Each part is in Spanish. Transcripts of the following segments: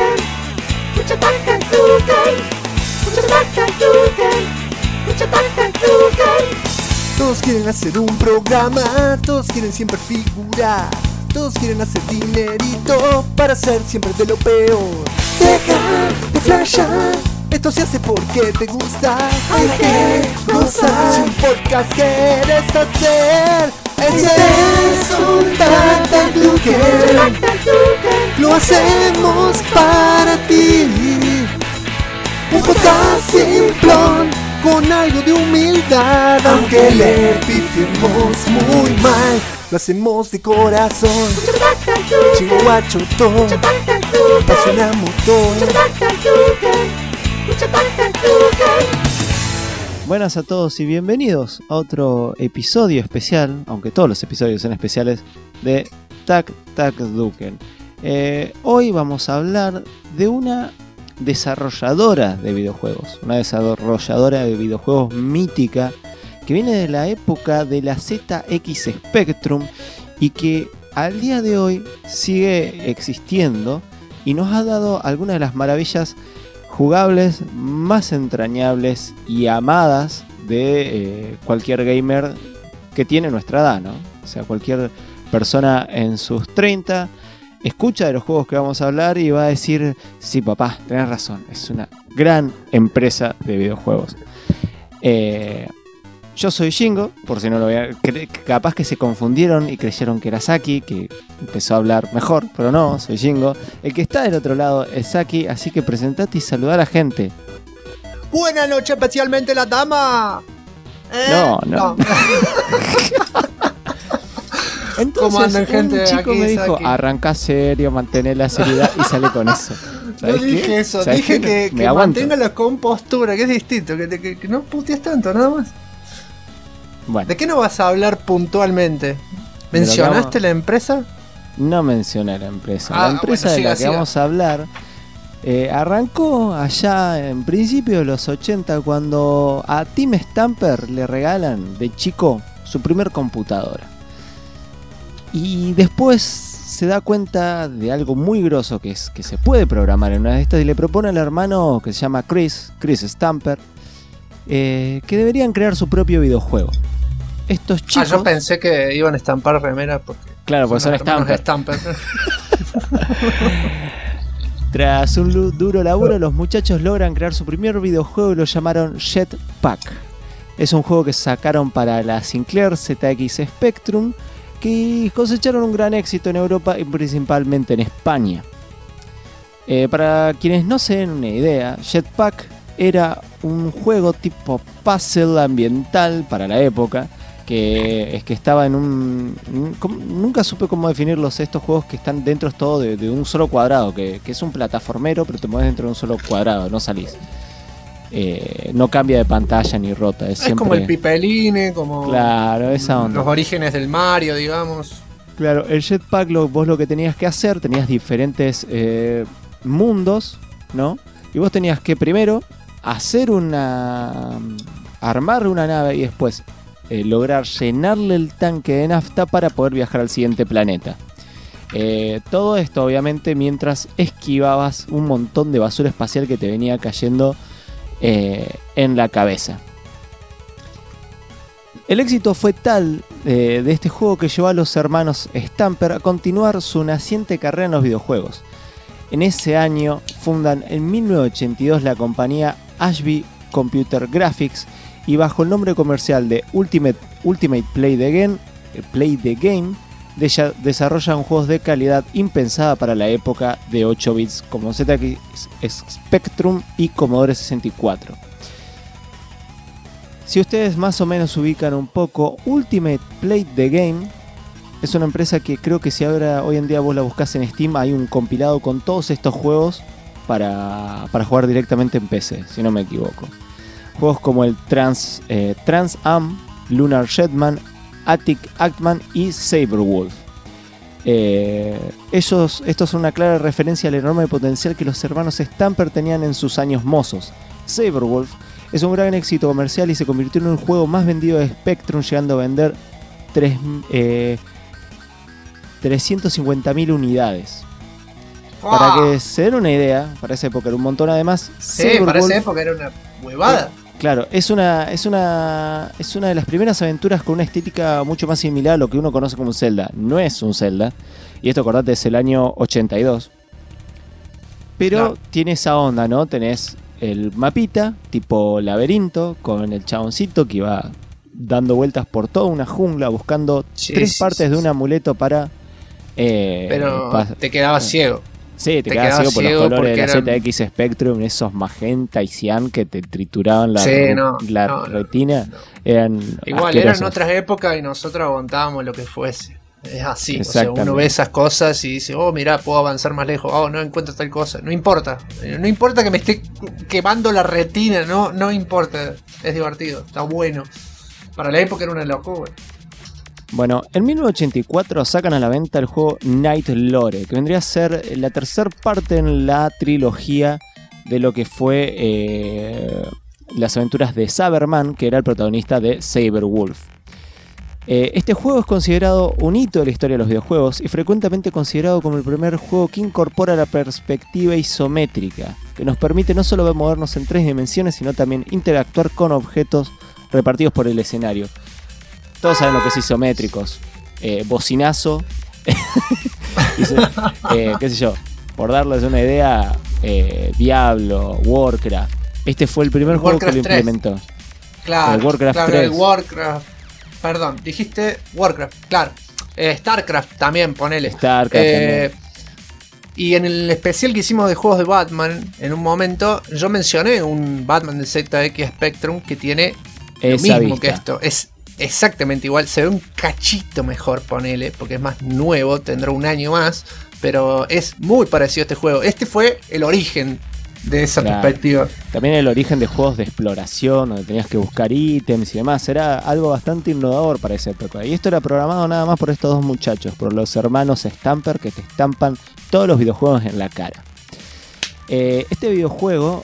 Todos quieren hacer un programa, todos quieren siempre figurar, todos quieren hacer dinerito para ser siempre de lo peor. Deja de flashar, esto se hace porque te gusta, hay que gozar. Si un podcast quieres hacer, ese es un Tactac. Lo hacemos para ti. Un podcast simplón con algo de humildad, aunque le pifiemos muy mal, lo hacemos de corazón. Chihuachotón, apasiona motor. Buenas a todos y bienvenidos a otro episodio especial, aunque todos los episodios son especiales, de Tactac. Hoy vamos a hablar de una desarrolladora de videojuegos, una desarrolladora de videojuegos mítica que viene de la época de la ZX Spectrum y que al día de hoy sigue existiendo y nos ha dado algunas de las maravillas jugables más entrañables y amadas de cualquier gamer que tiene nuestra edad, ¿no? O sea, cualquier persona en sus 30 escucha de los juegos que vamos a hablar y va a decir: sí, papá, tenés razón, es una gran empresa de videojuegos. Yo soy Shingo, por si no lo vean, capaz que se confundieron y creyeron que era Saki, que empezó a hablar mejor, pero no, soy Shingo. El que está del otro lado es Saki, así que presentate y saludá a la gente. Buenas noches, especialmente la dama. No. Entonces, ¿cómo andan, gente? Un chico aquí me dijo: Saki, arrancá serio, mantener la seriedad y sale con eso. No dije eso, dije que mantenga la compostura, que es distinto, que no putees tanto, nada más. Bueno, ¿De qué nos vas a hablar puntualmente? ¿Mencionaste la empresa? No mencioné la empresa. La empresa de la que vamos a hablar arrancó allá en principio de los 80, cuando a Tim Stamper le regalan de chico su primer computadora. Y después se da cuenta de algo muy grosso, que es que se puede programar en una de estas, y le propone al hermano, que se llama Chris Stamper, que deberían crear su propio videojuego. Estos chicos... yo pensé que iban a estampar remeras porque... Claro, porque son Stamper. Tras un duro laburo, los muchachos logran crear su primer videojuego y lo llamaron Jetpack. Es un juego que sacaron para la Sinclair ZX Spectrum, que cosecharon un gran éxito en Europa y principalmente en España. Para quienes no se den una idea, Jetpack era un juego tipo puzzle ambiental para la época, que estaba en nunca supe cómo definirlos, estos juegos que están dentro todo de un solo cuadrado, que es un plataformero, pero te mueves dentro de un solo cuadrado, no salís. No cambia de pantalla ni rota. Es siempre... como el Pipeline, como... Claro, esa onda. Los orígenes del Mario, digamos. Claro, el Jetpack, vos lo que tenías que hacer, tenías diferentes mundos, ¿no? Y vos tenías que primero armar una nave y después lograr llenarle el tanque de nafta para poder viajar al siguiente planeta. Todo esto obviamente mientras esquivabas un montón de basura espacial que te venía cayendo en la cabeza. El éxito fue tal de este juego que llevó a los hermanos Stamper a continuar su naciente carrera en los videojuegos. En ese año fundan en 1982 la compañía Ashby Computer Graphics y bajo el nombre comercial de Ultimate Play the Game desarrollan juegos de calidad impensada para la época de 8 bits como ZX Spectrum y Commodore 64. Si ustedes más o menos ubican un poco, Ultimate Play the Game es una empresa que creo que si ahora hoy en día vos la buscás en Steam, hay un compilado con todos estos juegos para jugar directamente en PC, si no me equivoco. Juegos como el Trans Am, Lunar Jetman, Attic Actman y Saberwolf. Estos son una clara referencia al enorme potencial que los hermanos Stamper tenían en sus años mozos. Saberwolf es un gran éxito comercial y se convirtió en el juego más vendido de Spectrum, llegando a vender 350.000 unidades. Para que se den una idea, para esa época era un montón. Además, sí, para esa época era una huevada. Claro, es una de las primeras aventuras con una estética mucho más similar a lo que uno conoce como un Zelda. No es un Zelda, y esto, acordate, es el año 82. Pero claro, tiene esa onda, ¿no? Tenés el mapita, tipo laberinto, con el chaboncito que va dando vueltas por toda una jungla buscando tres partes de un amuleto para... pero te quedabas ciego. Sí, te quedabas ciego por los colores de la ZX Spectrum, esos magenta y cian que te trituraban la retina. No. Eran igual, asquerosos. Eran otras épocas y nosotros aguantábamos lo que fuese. Es así, o sea, uno ve esas cosas y dice, oh, mirá, puedo avanzar más lejos, oh, no encuentro tal cosa. No importa que me esté quemando la retina, no importa, es divertido, está bueno. Para la época era una locura. Bueno, en 1984 sacan a la venta el juego Knight Lore, que vendría a ser la tercera parte en la trilogía de lo que fue las aventuras de Saberman, que era el protagonista de Saberwolf. Este juego es considerado un hito de la historia de los videojuegos y frecuentemente considerado como el primer juego que incorpora la perspectiva isométrica, que nos permite no solo movernos en 3 dimensiones, sino también interactuar con objetos repartidos por el escenario. Todos saben lo que es isométricos. Bocinazo. Qué sé yo. Por darles una idea, Diablo, Warcraft. Este fue el primer juego que lo implementó. Claro, el Warcraft 3. El Warcraft. Perdón, dijiste Warcraft, claro. StarCraft también, ponele. StarCraft también. Y en el especial que hicimos de juegos de Batman, en un momento, yo mencioné un Batman de ZX Spectrum que tiene lo mismo que esto. Es exactamente igual, se ve un cachito mejor, ponele, porque es más nuevo, tendrá un año más, pero es muy parecido a este juego. Este fue el origen de esa perspectiva. También el origen de juegos de exploración, donde tenías que buscar ítems y demás, era algo bastante innovador para esa época. Y esto era programado nada más por estos dos muchachos, por los hermanos Stamper, que te estampan todos los videojuegos en la cara. Este videojuego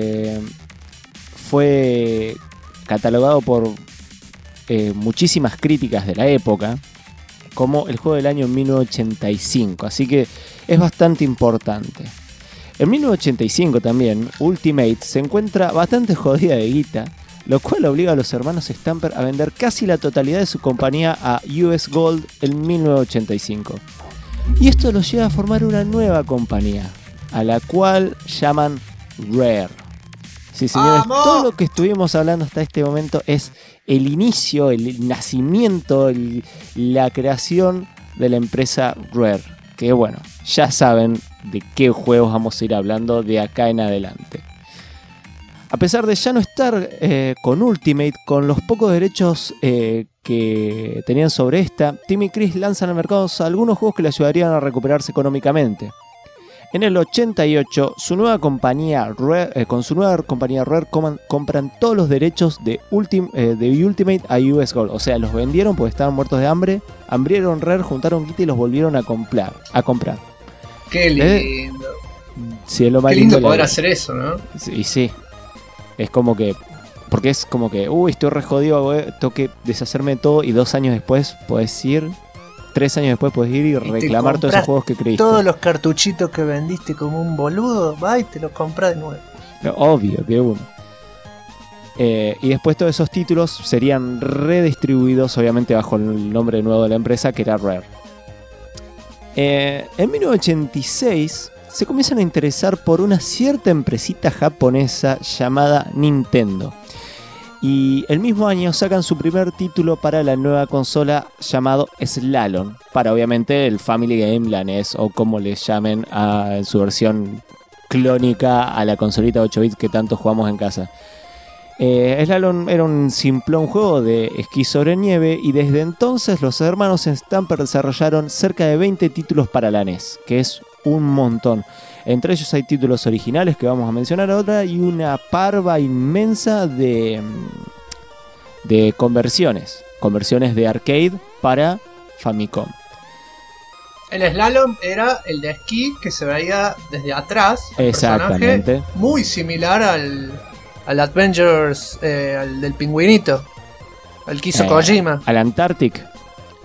fue catalogado por muchísimas críticas de la época como el juego del año 1985, así que es bastante importante. En 1985 también Ultimate se encuentra bastante jodida de guita, lo cual obliga a los hermanos Stamper a vender casi la totalidad de su compañía a US Gold en 1985, y esto los lleva a formar una nueva compañía a la cual llaman Rare. Sí, señores, ¡vamos! Todo lo que estuvimos hablando hasta este momento es el inicio, el nacimiento, la creación de la empresa Rare. Que bueno, ya saben de qué juegos vamos a ir hablando de acá en adelante. A pesar de ya no estar con Ultimate, con los pocos derechos que tenían sobre esta, Tim y Chris lanzan al mercado algunos juegos que le ayudarían a recuperarse económicamente. En el 88, con su nueva compañía Rare compran todos los derechos de Ultimate a US Gold. O sea, los vendieron porque estaban muertos de hambre, hambrieron Rare, juntaron guita y los volvieron a comprar. Qué lindo. Sí, es lo más Qué lindo poder hacer eso, ¿no? Y sí. Es como que... Porque es como que, estoy re jodido, tengo que deshacerme de todo, y 2 años después podés ir... 3 años después puedes ir y reclamar todos esos juegos que creíste. Todos los cartuchitos que vendiste como un boludo, va y te los compras de nuevo. Obvio que uno. Y después todos esos títulos serían redistribuidos, obviamente bajo el nombre nuevo de la empresa, que era Rare. En 1986 se comienzan a interesar por una cierta empresita japonesa llamada Nintendo. Y el mismo año sacan su primer título para la nueva consola llamado Slalom, para obviamente el Family Game, la NES, o como le llamen en su versión clónica a la consolita 8 bits que tanto jugamos en casa. Slalom era un simplón juego de esquí sobre nieve, y desde entonces los hermanos Stamper desarrollaron cerca de 20 títulos para la NES, que es un montón. Entre ellos hay títulos originales que vamos a mencionar ahora y una parva inmensa de conversiones de arcade para Famicom. El Slalom era el de esquí que se veía desde atrás. Exactamente. Muy similar al Adventures, al del pingüinito, al que hizo Kojima. Al Antarctic.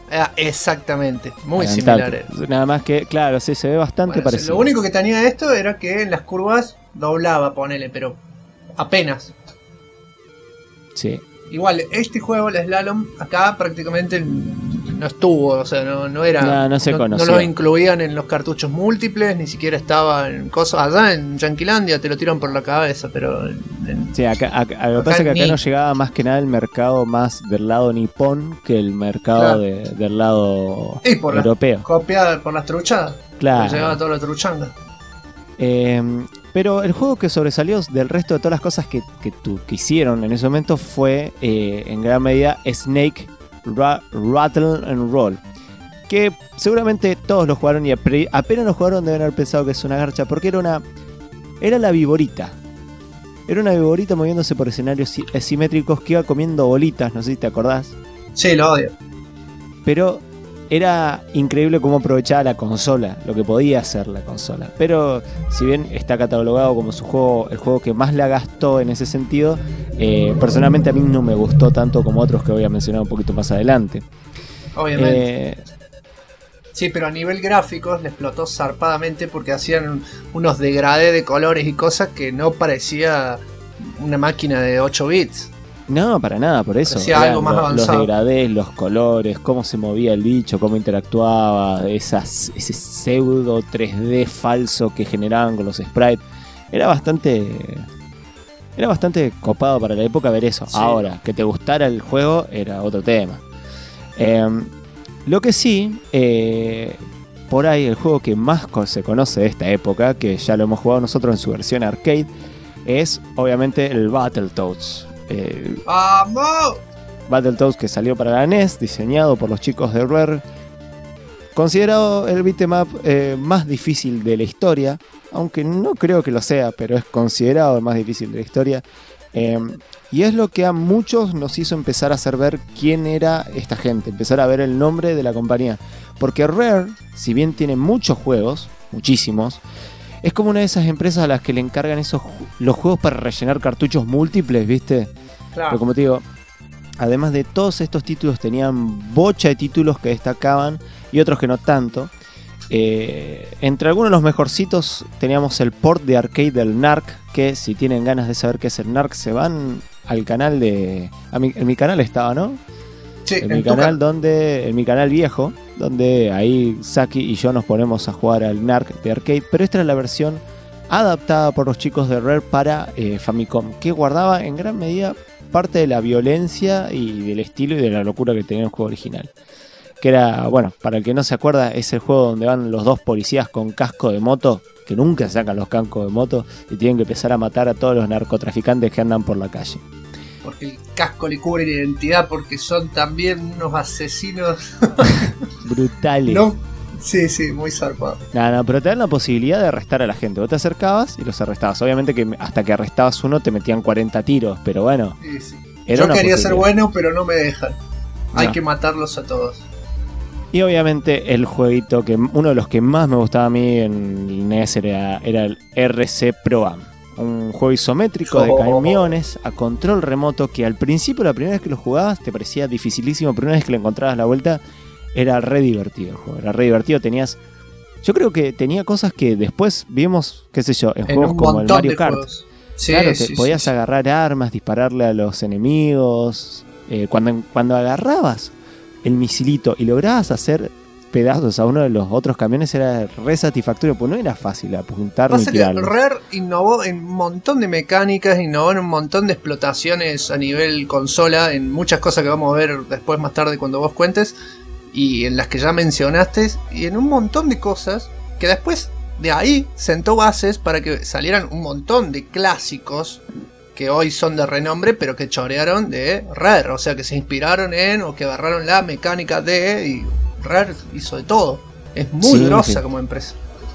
Exactamente, muy Adelantarte. similar era. Nada más que, claro, sí, se ve bastante Bueno, parecido. lo único que tenía esto era que en las curvas doblaba, ponele, pero apenas. Sí. Igual, este juego, el Slalom, acá prácticamente no estuvo, o sea, no era. No se conocía. No lo incluían en los cartuchos múltiples, ni siquiera estaba en cosas. Allá en Yanquilandia te lo tiran por la cabeza, pero. Sí, acá lo que pasa es que acá no llegaba más que nada el mercado más del lado nipón que el mercado del lado europeo. Copiada por las truchadas. Claro. Llegaba toda la truchanga. Pero el juego que sobresalió del resto de todas las cosas que hicieron en ese momento fue en gran medida Snake Rattle and Roll, que seguramente todos lo jugaron y apenas lo jugaron deben haber pensado que es una garcha, porque era la viborita. Era una viborita moviéndose por escenarios simétricos que iba comiendo bolitas, no sé si te acordás. Sí, lo odio. Pero era increíble cómo aprovechaba la consola, lo que podía hacer la consola. Pero si bien está catalogado como el juego que más la gastó en ese sentido, personalmente a mí no me gustó tanto como otros que voy a mencionar un poquito más adelante. Obviamente. Sí, pero a nivel gráfico le explotó zarpadamente porque hacían unos degradés de colores y cosas que no parecía una máquina de 8 bits. No, para nada, por eso. Algo más avanzado. Los degradés, los colores, cómo se movía el bicho, cómo interactuaba, ese pseudo 3D falso que generaban con los sprites. Era bastante copado para la época ver eso. Sí. Ahora, que te gustara el juego era otro tema. Lo que sí, por ahí el juego que más se conoce de esta época, que ya lo hemos jugado nosotros en su versión arcade, es obviamente el Battletoads. Battletoads, que salió para la NES, diseñado por los chicos de Rare, considerado el beat'em up más difícil de la historia, aunque no creo que lo sea, pero es considerado el más difícil de la historia, y es lo que a muchos nos hizo empezar a hacer ver quién era esta gente, empezar a ver el nombre de la compañía, porque Rare, si bien tiene muchos juegos, muchísimos, es como una de esas empresas a las que le encargan los juegos para rellenar cartuchos múltiples, ¿viste? Claro. Pero como te digo, además de todos estos títulos, tenían bocha de títulos que destacaban y otros que no tanto. Entre algunos de los mejorcitos teníamos el port de arcade del NARC, que si tienen ganas de saber qué es el NARC, se van al canal en mi canal estaba, ¿no? Sí, en mi canal en mi canal viejo, donde ahí Saki y yo nos ponemos a jugar al NARC de arcade, pero esta era la versión adaptada por los chicos de Rare para Famicom, que guardaba en gran medida parte de la violencia y del estilo y de la locura que tenía el juego original. Que era, bueno, para el que no se acuerda, es el juego donde van los dos policías con casco de moto, que nunca sacan los cascos de moto, y tienen que empezar a matar a todos los narcotraficantes que andan por la calle. Porque el casco le cubre la identidad, porque son también unos asesinos brutales. ¿No? Sí, muy zarpado. No, pero te dan la posibilidad de arrestar a la gente. Vos te acercabas y los arrestabas. Obviamente que hasta que arrestabas uno te metían 40 tiros, pero bueno. Sí. Yo quería ser bueno, pero no me dejan. No. Hay que matarlos a todos. Y obviamente el jueguito que uno de los que más me gustaba a mí en el NES era el RC Pro Am. Un juego isométrico de camiones a control remoto que al principio, la primera vez que lo jugabas, te parecía dificilísimo, pero una vez que le encontrabas la vuelta, era re divertido el juego. Era re divertido, yo creo que tenía cosas que después vimos, qué sé yo, en juegos como el Mario Kart. Sí, claro, podías agarrar armas, dispararle a los enemigos. Cuando agarrabas el misilito y lograbas hacer pedazos a uno de los otros camiones, era re satisfactorio, pues no era fácil apuntar ni tirarlo. Rare innovó en un montón de mecánicas, innovó en un montón de explotaciones a nivel consola, en muchas cosas que vamos a ver después más tarde cuando vos cuentes, y en las que ya mencionaste, y en un montón de cosas que después de ahí sentó bases para que salieran un montón de clásicos que hoy son de renombre, pero que chorearon de Rare, o sea que se inspiraron en o que agarraron la mecánica de, y Rare hizo de todo. Es muy grosa como empresa.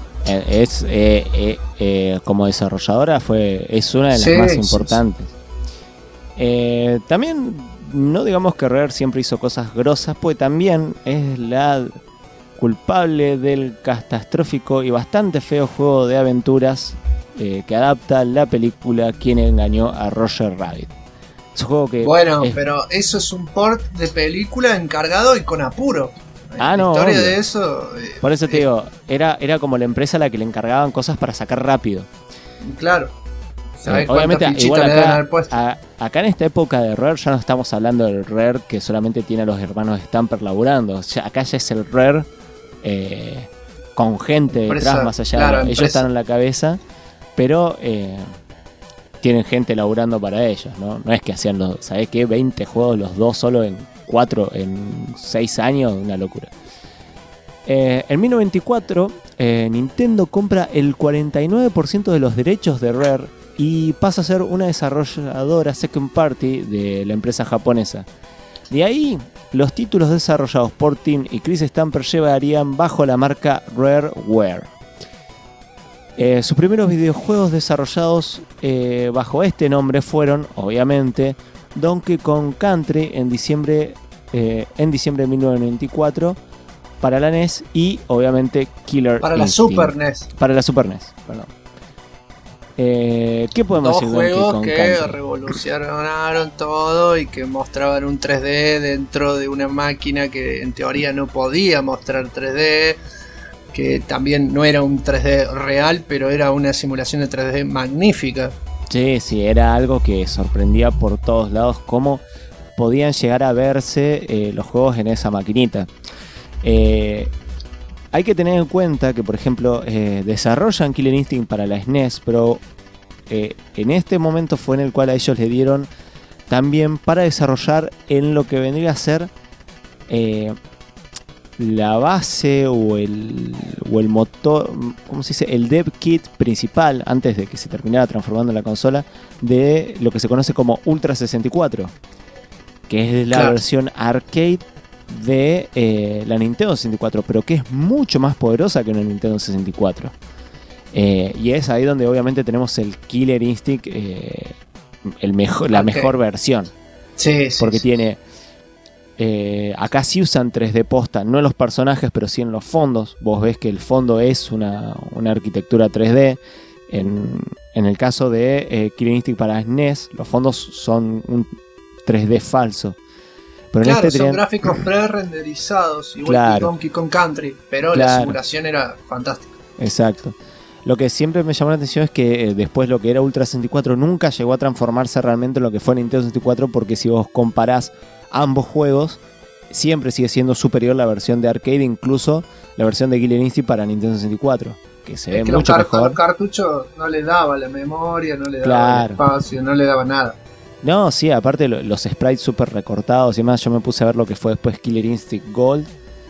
Como desarrolladora es una de las más importantes. También no digamos que Rare siempre hizo cosas grosas, pues también es la culpable del catastrófico y bastante feo juego de aventuras que adapta la película Quién engañó a Roger Rabbit. Es un juego que pero eso es un port de película encargado y con apuro. Ah, la no, historia obvio. de eso. Por eso te digo, era como la empresa a la que le encargaban cosas para sacar rápido. Claro. ¿Sabés Obviamente, cuántas igual fichitas le deben haber puesto? acá en esta época de Rare ya no estamos hablando del Rare que solamente tiene a los hermanos Stamper laburando. Acá ya es el Rare con gente Empresa, detrás, más allá. claro, Ellos empresa. están en la cabeza, pero tienen gente laburando para ellos, ¿no? No es que hacían los, ¿sabés qué? 20 juegos los dos solo en 6 años, una locura. En 1994, Nintendo compra el 49% de los derechos de Rare y pasa a ser una desarrolladora second party de la empresa japonesa. De ahí, los títulos desarrollados por Tim y Chris Stamper llevarían bajo la marca Rareware. Sus primeros videojuegos desarrollados bajo este nombre fueron, obviamente, Donkey Kong Country en diciembre de 1994 para la NES y, obviamente, Killer Para la Instinct. Super NES. Para la Super NES, perdón. ¿Qué podemos Dos decir de Donkey juegos Kong que Country? revolucionaron todo y que mostraban un 3D dentro de una máquina que en teoría no podía mostrar 3D, que también no era un 3D real, pero era una simulación de 3D magnífica. Sí, era algo que sorprendía por todos lados cómo podían llegar a verse los juegos en esa maquinita. Hay que tener en cuenta que, por ejemplo, desarrollan Killer Instinct para la SNES, pero en este momento fue en el cual a ellos le dieron también para desarrollar en lo que vendría a ser la base o el motor, ¿cómo se dice? El dev kit principal, antes de que se terminara transformando en la consola, de lo que se conoce como Ultra 64, que es la Claro. versión arcade de la Nintendo 64, pero que es mucho más poderosa que una Nintendo 64. Y es ahí donde obviamente tenemos el Killer Instinct, la mejor versión. Sí, Porque tiene... acá sí usan 3D posta, no en los personajes, pero sí en los fondos. Vos ves que el fondo es una arquitectura 3D. En el caso de Killer Instinct para SNES, los fondos son un 3D falso. Pero claro, en este son tenían- gráficos pre-renderizados, igual Claro. que Donkey Kong Country, pero Claro. la simulación era fantástica. Exacto. Lo que siempre me llamó la atención es que después lo que era Ultra 64 nunca llegó a transformarse realmente en lo que fue Nintendo 64, porque si vos comparás ambos juegos, siempre sigue siendo superior la versión de arcade, incluso la versión de Killer Instinct para Nintendo 64, que se ve Es que mucho los mejor. cartuchos no le daba la memoria, no le daba Claro. el espacio, no le daba nada. No, sí, aparte los sprites súper recortados y demás. Yo me puse a ver lo que fue después Killer Instinct Gold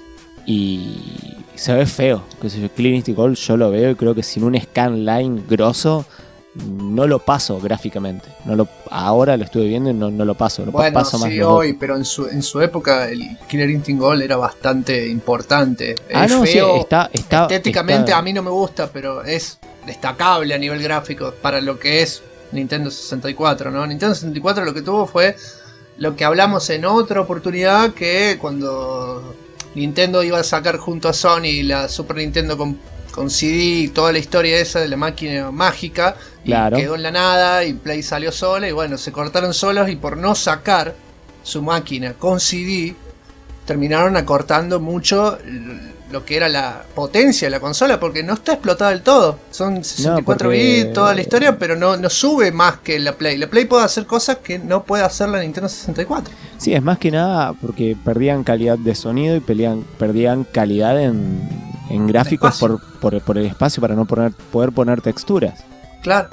y se ve feo. Qué sé yo, Killer Instinct Gold yo lo veo y creo que sin un scanline grosso no lo paso gráficamente. Ahora lo estuve viendo y no lo paso. Lo Bueno, paso más sí, loco. hoy, pero en su época el Killer Instinct Gold era bastante importante. Ah, Es no, feo, sí, está estéticamente está- a mí no me gusta, pero es destacable a nivel gráfico para lo que es Nintendo 64, ¿no? Nintendo 64 lo que tuvo fue lo que hablamos en otra oportunidad, que cuando Nintendo iba a sacar junto a Sony la Super Nintendo con CD y toda la historia esa de la máquina mágica, y Claro. quedó en la nada y Play salió sola y bueno, se cortaron solos y por no sacar su máquina con CD terminaron acortando mucho lo que era la potencia de la consola, porque no está explotada del todo. Son 64 porque- bits, toda la historia, pero no sube más que la Play. La Play puede hacer cosas que no puede hacer la Nintendo 64. Sí, es más que nada porque perdían calidad de sonido y perdían calidad en gráficos Espacio. por el espacio para no poder poner texturas. Claro.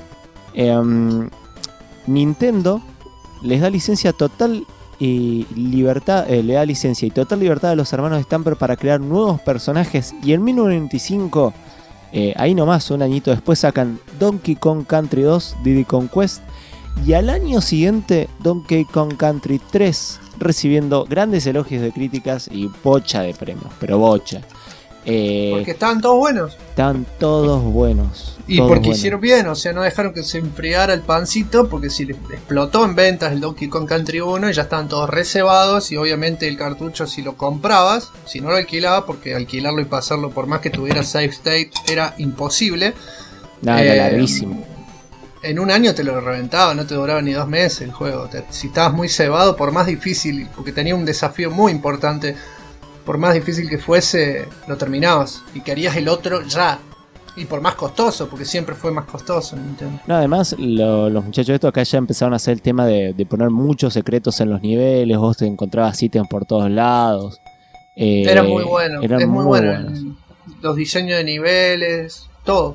Nintendo les da licencia total y libertad, le da licencia y total libertad a los hermanos Stamper para crear nuevos personajes, y en 1995, ahí nomás, un añito después, sacan Donkey Kong Country 2, Diddy Kong Quest, y al año siguiente Donkey Kong Country 3, recibiendo grandes elogios de críticas y bocha de premios, pero bocha. Porque estaban todos buenos. Están todos buenos. Y todos porque buenos. hicieron bien, o sea, no dejaron que se enfriara el pancito, porque si les explotó en ventas el Donkey Kong Country 1 y ya estaban todos reservados, y obviamente el cartucho si lo comprabas, si no lo alquilabas, porque alquilarlo y pasarlo por más que tuviera save state era imposible, Nada, era larguísimo. en un año te lo reventaba, no te duraba ni 2 meses el juego. Si estabas muy cebado, por más difícil, porque tenía un desafío muy importante por más difícil que fuese, lo terminabas y querías el otro ya. Y por más costoso, porque siempre fue más costoso en Nintendo. No, además, los muchachos de esto acá ya empezaron a hacer el tema de poner muchos secretos en los niveles. Vos te encontrabas ítems por todos lados. Era muy bueno. Es muy bueno. Buenos. Los diseños de niveles, todo.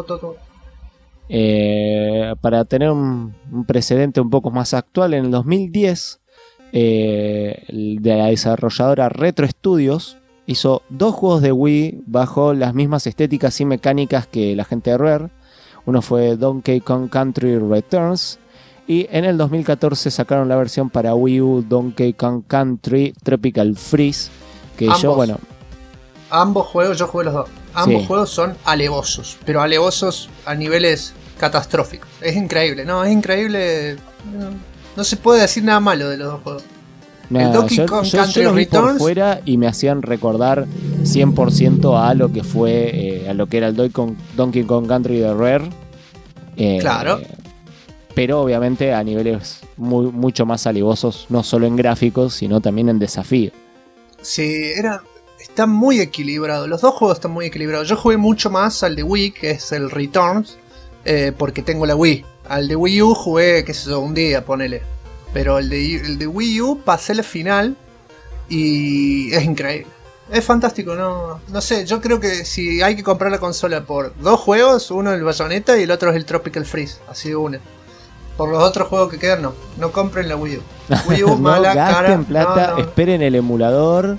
Para tener un precedente un poco más actual, en el 2010, de la desarrolladora Retro Studios hizo 2 juegos de Wii bajo las mismas estéticas y mecánicas que la gente de Rare. Uno fue Donkey Kong Country Returns, y en el 2014 sacaron la versión para Wii U Donkey Kong Country Tropical Freeze, que ambos juegos, yo jugué los dos. Ambos juegos son alevosos, pero alevosos a niveles catastróficos. Es increíble, es increíble. No se puede decir nada malo de los dos juegos. El Donkey Kong Country Returns, vi por fuera y me hacían recordar 100% a lo que fue, a lo que era el Donkey Kong Country de Rare. Claro. Pero obviamente a niveles mucho más alevosos, no solo en gráficos, sino también en desafío. Sí, está muy equilibrado. Los dos juegos están muy equilibrados. Yo jugué mucho más al de Wii, que es el Returns, porque tengo la Wii. Al de Wii U jugué, qué sé yo, un día, ponele. Pero el de Wii U pasé la final y es increíble. Es fantástico, no sé, yo creo que si hay que comprar la consola por 2 juegos, uno es el Bayonetta y el otro es el Tropical Freeze, así de una. Por los otros juegos que quedan, no compren la Wii U. Wii U no mala, gasten cara. plata, esperen el emulador.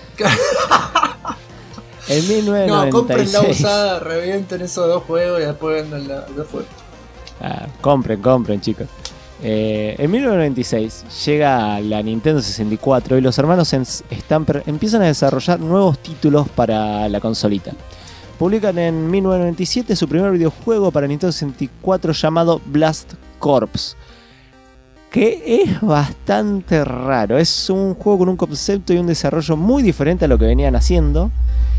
En 1996. No, compren la usada, revienten esos 2 juegos y después vendan los juegos. Compren, chicos. En 1996 llega la Nintendo 64 y los hermanos empiezan a desarrollar nuevos títulos para la consolita. Publican en 1997 su primer videojuego para Nintendo 64 llamado Blast Corps, que es bastante raro. Es un juego con un concepto y un desarrollo muy diferente a lo que venían haciendo,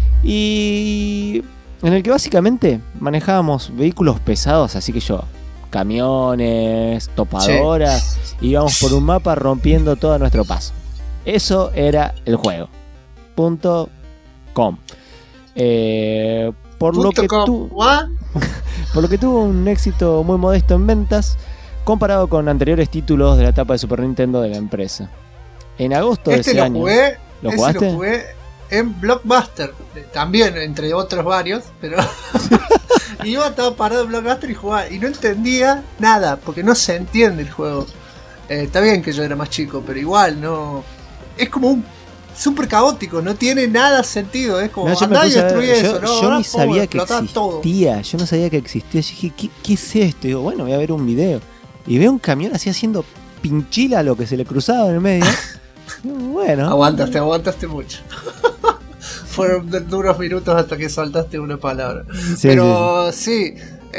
y en el que básicamente manejábamos vehículos pesados, así que camiones, topadoras, íbamos por un mapa rompiendo todo nuestro paso. Eso era el juego. .com. Por lo que tuvo un éxito muy modesto en ventas comparado con anteriores títulos de la etapa de Super Nintendo de la empresa. En agosto de ese año. ¿Lo jugaste? Lo jugué en Blockbuster, también entre otros varios, pero iba todo parado en Blockbuster y jugaba y no entendía nada, porque no se entiende el juego. Está bien que yo era más chico, pero igual no. Es como un súper caótico, no tiene nada sentido. Es como andá y destruye eso. Yo ni sabía que existía. Todo. Yo no sabía que existía. Yo dije, ¿qué es esto? Y digo, bueno, voy a ver un video. Y veo un camión así haciendo pinchila a lo que se le cruzaba en el medio. Bueno. Aguantaste mucho. Fueron duros minutos hasta que soltaste una palabra. Pero sí.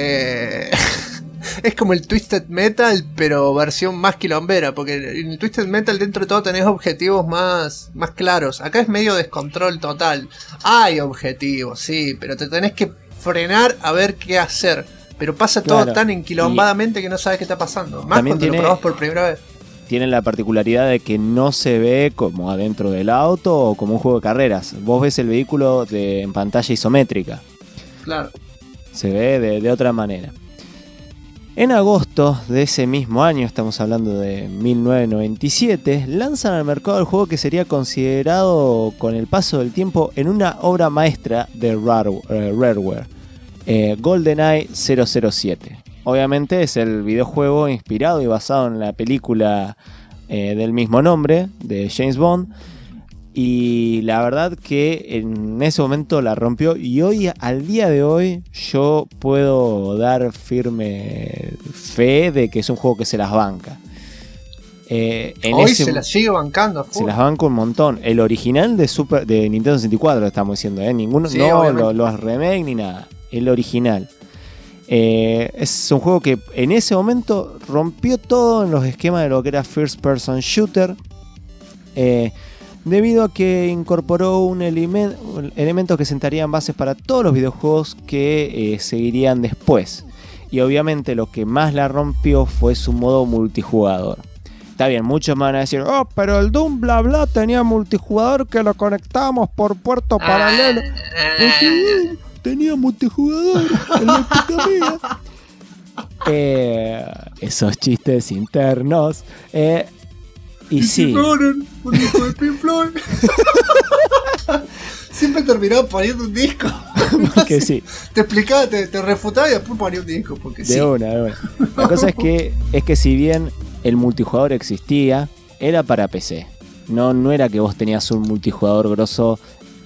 Es como el Twisted Metal, pero versión más quilombera. Porque en el Twisted Metal dentro de todo tenés objetivos más claros. Acá es medio descontrol total. Hay objetivos, sí, pero te tenés que frenar a ver qué hacer. Pero pasa todo tan enquilombadamente que no sabes qué está pasando. Más cuando lo probás por primera vez. Tienen la particularidad de que no se ve como adentro del auto o como un juego de carreras. Vos ves el vehículo en pantalla isométrica. Claro. Se ve de otra manera. En agosto de ese mismo año, estamos hablando de 1997, lanzan al mercado el juego que sería considerado con el paso del tiempo en una obra maestra de Rareware, GoldenEye 007. Obviamente es el videojuego inspirado y basado en la película del mismo nombre de James Bond, y la verdad que en ese momento la rompió, y hoy, al día de hoy, yo puedo dar firme fe de que es un juego que se las banca. Hoy se las sigue bancando. Se las banca un montón. El original de Nintendo 64 lo estamos diciendo, ninguno, sí, no los remake ni nada. El original. Es un juego que en ese momento rompió todo en los esquemas de lo que era First Person Shooter, debido a que incorporó elementos que sentarían bases para todos los videojuegos que seguirían después. Y obviamente lo que más la rompió fue su modo multijugador. está bien, muchos me van a decir, pero el Doom bla bla tenía multijugador que lo conectamos por puerto paralelo. Sí, tenía multijugador en la época mía. Esos chistes internos. Y sí. Un disco de Pink Floyd. Siempre terminaba poniendo un disco. Porque sí. Te explicaba, te refutaba y después ponía un disco. Porque de una. La cosa es que si bien el multijugador existía, era para PC. No era que vos tenías un multijugador grosso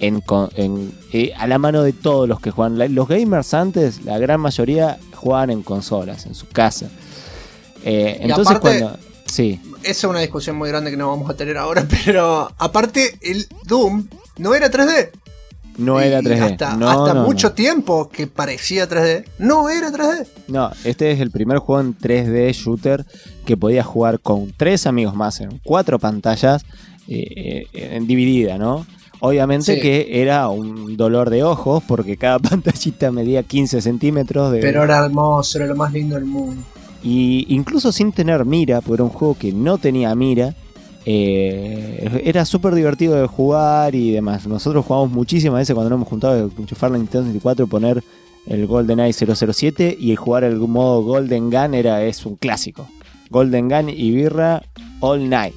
a la mano de todos los que juegan. Los gamers antes, la gran mayoría jugaban en consolas, en su casa. Entonces aparte, sí. Esa es una discusión muy grande que no vamos a tener ahora, pero aparte el Doom no era 3D. No era 3D. Hasta mucho tiempo que parecía 3D, no era 3D. No, este es el primer juego en 3D shooter que podías jugar con 3 amigos más en 4 pantallas en dividida, ¿no? Obviamente sí. Que era un dolor de ojos porque cada pantallita medía 15 centímetros. Pero era hermoso, era lo más lindo del mundo. Y incluso sin tener mira, porque era un juego que no tenía mira, era súper divertido de jugar y demás. Nosotros jugamos muchísimas veces cuando nos hemos juntado a enchufar la Nintendo 64 y poner el GoldenEye 007 y jugar el modo Golden Gun es un clásico. Golden Gun y birra all night.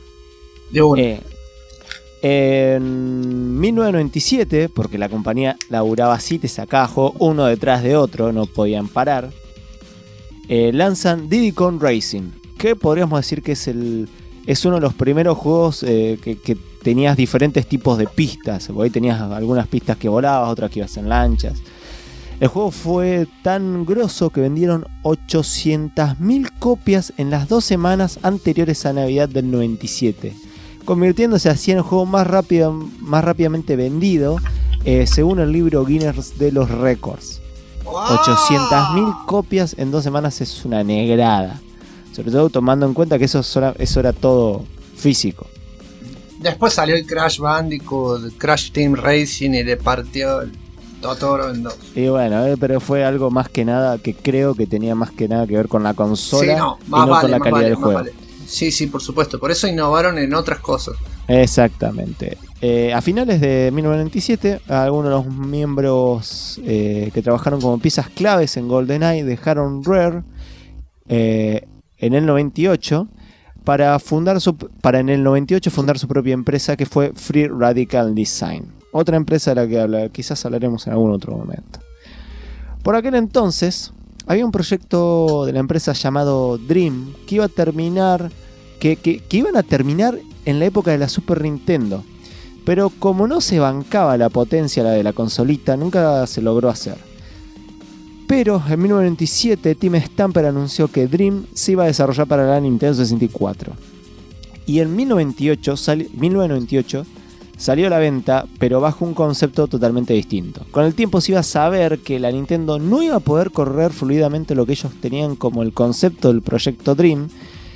En 1997, porque la compañía laburaba así, te sacaba juegos uno detrás de otro, no podían parar. Lanzan Diddy Kong Racing, que podríamos decir que es uno de los primeros juegos que tenías diferentes tipos de pistas. Ahí tenías algunas pistas que volabas, otras que ibas en lanchas. El juego fue tan grosso que vendieron 800.000 copias en las 2 semanas anteriores a Navidad del 97, convirtiéndose así en el juego más rápidamente vendido, según el libro Guinness de los Récords. ¡Wow! 800.000 copias en 2 semanas es una negrada. Sobre todo tomando en cuenta que eso era todo físico. Después salió el Crash Bandicoot, el Crash Team Racing y le partió el Totoro en 2. Y bueno, pero fue algo más que nada que creo que tenía más que nada que ver con la consola, sí, y no con la calidad del juego. Vale. Sí, por supuesto. Por eso innovaron en otras cosas. Exactamente. A finales de 1997, algunos de los miembros que trabajaron como piezas claves en GoldenEye dejaron Rare en el 98 para en el 98 fundar su propia empresa, que fue Free Radical Design. Otra empresa de la que quizás hablaremos en algún otro momento. Por aquel entonces había un proyecto de la empresa llamado Dream que iba a terminar que iban a terminar en la época de la Super Nintendo, pero como no se bancaba la potencia de la consolita, nunca se logró hacer. Pero en 1997 Tim Stamper anunció que Dream se iba a desarrollar para la Nintendo 64. Y en 1998 salió a la venta, pero bajo un concepto totalmente distinto. Con el tiempo se iba a saber que la Nintendo no iba a poder correr fluidamente lo que ellos tenían como el concepto del proyecto Dream,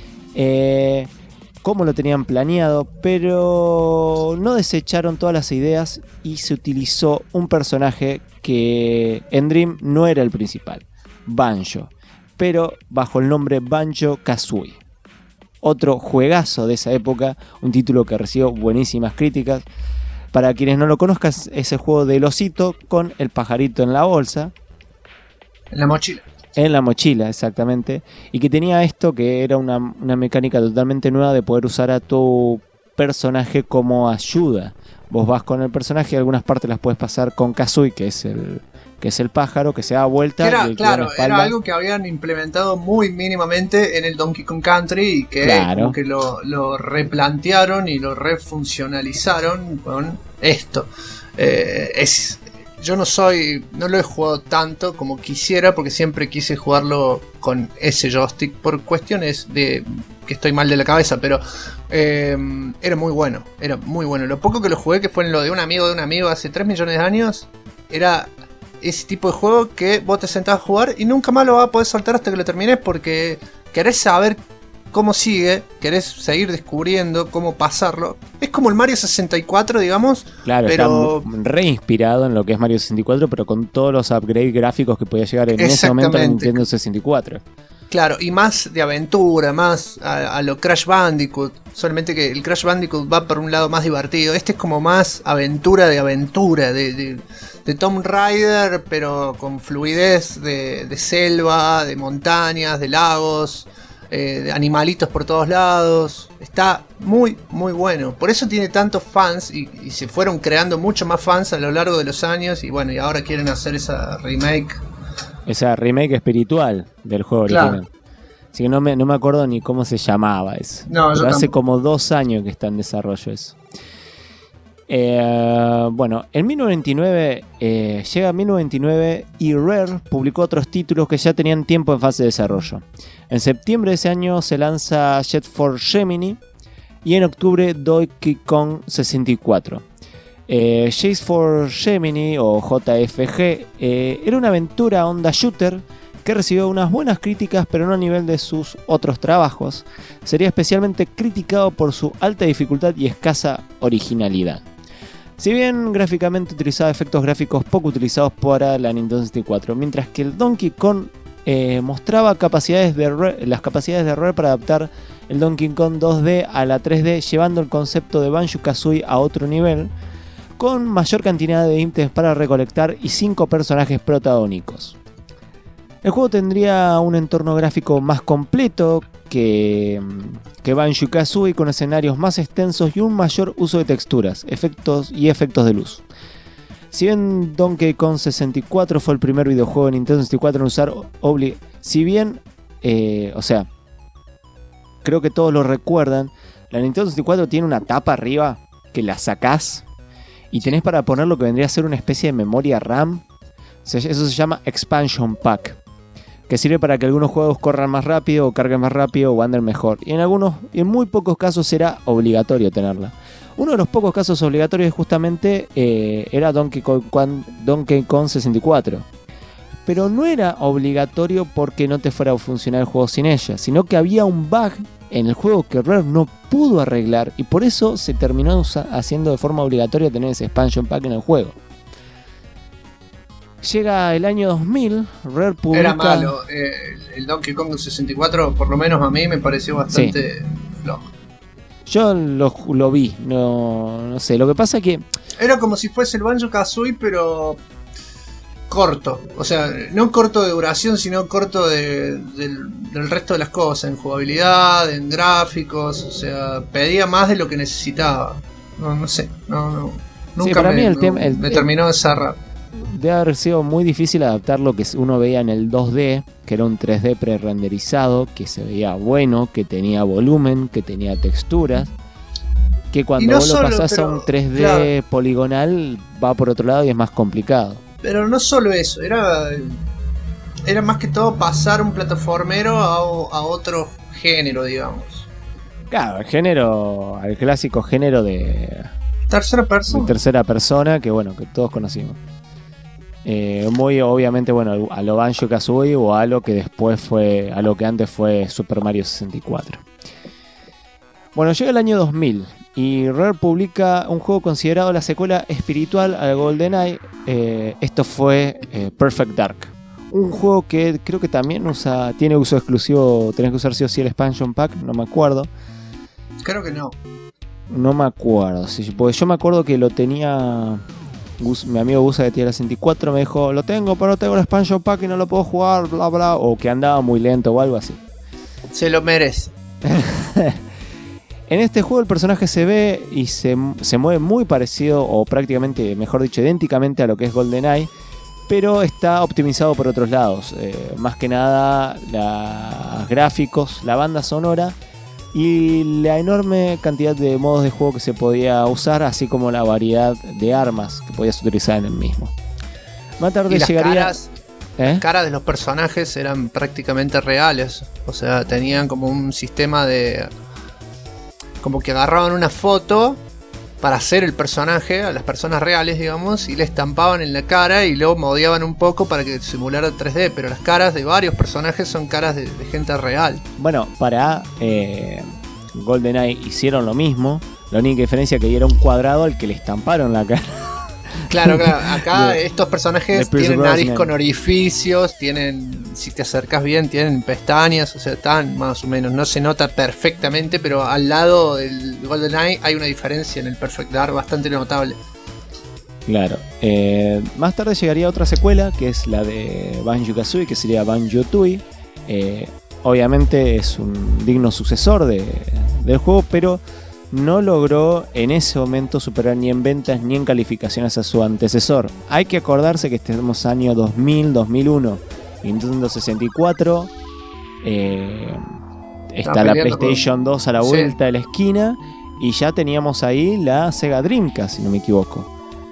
como lo tenían planeado, pero no desecharon todas las ideas y se utilizó un personaje que en Dream no era el principal, Banjo, pero bajo el nombre Banjo-Kazooie. Otro juegazo de esa época, un título que recibió buenísimas críticas. Para quienes no lo conozcan, es el juego del osito con el pajarito en la bolsa. En la mochila. En la mochila, exactamente. Y que tenía esto que era una mecánica totalmente nueva de poder usar a tu personaje como ayuda. Vos vas con el personaje y algunas partes las puedes pasar con Kazooie, que es el pájaro que se da vuelta. Era algo que habían implementado muy mínimamente en el Donkey Kong Country y que como que lo replantearon y lo refuncionalizaron con esto. Yo no lo he jugado tanto como quisiera, porque siempre quise jugarlo con ese joystick por cuestiones de que estoy mal de la cabeza, pero era muy bueno. Lo poco que lo jugué, que fue en lo de un amigo hace 3 millones de años, era ese tipo de juego que vos te sentás a jugar y nunca más lo vas a poder soltar hasta que lo termines, porque querés saber cómo sigue, querés seguir descubriendo cómo pasarlo. Es como el Mario 64, digamos. Claro, pero está reinspirado en lo que es Mario 64, pero con todos los upgrades gráficos que podía llegar en ese momento en Nintendo 64. Claro, y más de aventura, más a lo Crash Bandicoot. Solamente que el Crash Bandicoot va por un lado más divertido. Este es como más aventura, de Tomb Raider, pero con fluidez de selva, de montañas, de lagos, de animalitos por todos lados. Está muy, muy bueno. Por eso tiene tantos fans y se fueron creando mucho más fans a lo largo de los años. Y bueno, y ahora quieren hacer esa remake. Esa remake espiritual del juego original. Así que no me acuerdo ni cómo se llamaba eso. No, pero hace como 2 años que está en desarrollo eso. Bueno, en 1999 llega 1999 y Rare publicó otros títulos que ya tenían tiempo en fase de desarrollo. En septiembre de ese año se lanza Jet Force Gemini y en octubre Donkey Kong 64. Jet Force Gemini o JFG era una aventura onda shooter que recibió unas buenas críticas, pero no a nivel de sus otros trabajos. Sería especialmente criticado por su alta dificultad y escasa originalidad. Si bien gráficamente utilizaba efectos gráficos poco utilizados para la Nintendo 64, mientras que el Donkey Kong mostraba las capacidades de Rare para adaptar el Donkey Kong 2D a la 3D, llevando el concepto de Banjo-Kazooie a otro nivel, con mayor cantidad de ítems para recolectar y 5 personajes protagónicos. El juego tendría un entorno gráfico más completo que Banjo-Kazooie, con escenarios más extensos y un mayor uso de texturas, efectos de luz. Si bien Donkey Kong 64 fue el primer videojuego de Nintendo 64 en usar creo que todos lo recuerdan, la Nintendo 64 tiene una tapa arriba que la sacás y tenés para poner lo que vendría a ser una especie de memoria RAM. Eso se llama Expansion Pack, que sirve para que algunos juegos corran más rápido o carguen más rápido o anden mejor. Y en muy pocos casos será obligatorio tenerla. Uno de los pocos casos obligatorios justamente era Donkey Kong 64. Pero no era obligatorio porque no te fuera a funcionar el juego sin ella, sino que había un bug en el juego que Rare no pudo arreglar y por eso se terminó haciendo de forma obligatoria tener ese expansion pack en el juego. Llega el año 2000, Rare publica... Era malo, el Donkey Kong 64 por lo menos a mí me pareció bastante flojo. Yo lo vi, no sé, lo que pasa es que... Era como si fuese el Banjo-Kazooie pero corto, o sea, no corto de duración, sino corto del resto de las cosas, en jugabilidad, en gráficos, o sea, pedía más de lo que necesitaba. No sé, nunca para mí me terminó de cerrar. Debe haber sido muy difícil adaptar lo que uno veía en el 2D, que era un 3D pre-renderizado, que se veía bueno, que tenía volumen, que tenía texturas, que cuando vos lo pasás a un 3D poligonal va por otro lado y es más complicado. Pero no solo eso, era más que todo pasar un plataformero a otro género, digamos. Claro, al clásico género de tercera persona, que bueno, que todos conocimos. Muy obviamente, bueno, a lo Banjo-Kazooie o a lo que después fue, a lo que antes fue Super Mario 64. Bueno, llega el año 2000 y Rare publica un juego considerado la secuela espiritual al GoldenEye. Esto fue Perfect Dark. Un juego que creo que también tiene uso exclusivo, tenés que usar sí o sí el expansion pack, no me acuerdo. Creo que no. No me acuerdo, porque yo me acuerdo que lo tenía... mi amigo Gusa que tiene la 64 me dijo, lo tengo, pero no tengo el expansion pack y no lo puedo jugar, bla bla, o que andaba muy lento o algo así. Se lo merece. En este juego el personaje se ve y se mueve muy parecido, o prácticamente, mejor dicho, idénticamente a lo que es GoldenEye, pero está optimizado por otros lados. Más que nada los gráficos, la banda sonora y la enorme cantidad de modos de juego que se podía usar, así como la variedad de armas que podías utilizar en el mismo. Más tarde y las llegaría... Las caras de los personajes eran prácticamente reales. O sea, tenían como un sistema de... como que agarraban una foto para hacer el personaje a las personas reales, digamos, y le estampaban en la cara y luego modeaban un poco para que simulara 3D, pero las caras de varios personajes son caras de gente real. Bueno, para GoldenEye hicieron lo mismo, la única diferencia es que era un cuadrado al que le estamparon la cara. Claro, acá estos personajes tienen nariz Brosnan. con orificios, tienen, si te acercas bien, tienen pestañas, o sea, están más o menos, no se nota perfectamente, pero al lado del GoldenEye hay una diferencia en el Perfect Dark bastante notable. Claro. Más tarde llegaría otra secuela, que es la de Banjo-Kazooie, que sería Banjo-Tooie. Obviamente es un digno sucesor del juego, pero no logró en ese momento superar ni en ventas ni en calificaciones a su antecesor. Hay que acordarse que estamos año 2000, 2001, Nintendo 64, está la PlayStation 2 a la vuelta de la esquina, y ya teníamos ahí la Sega Dreamcast, si no me equivoco.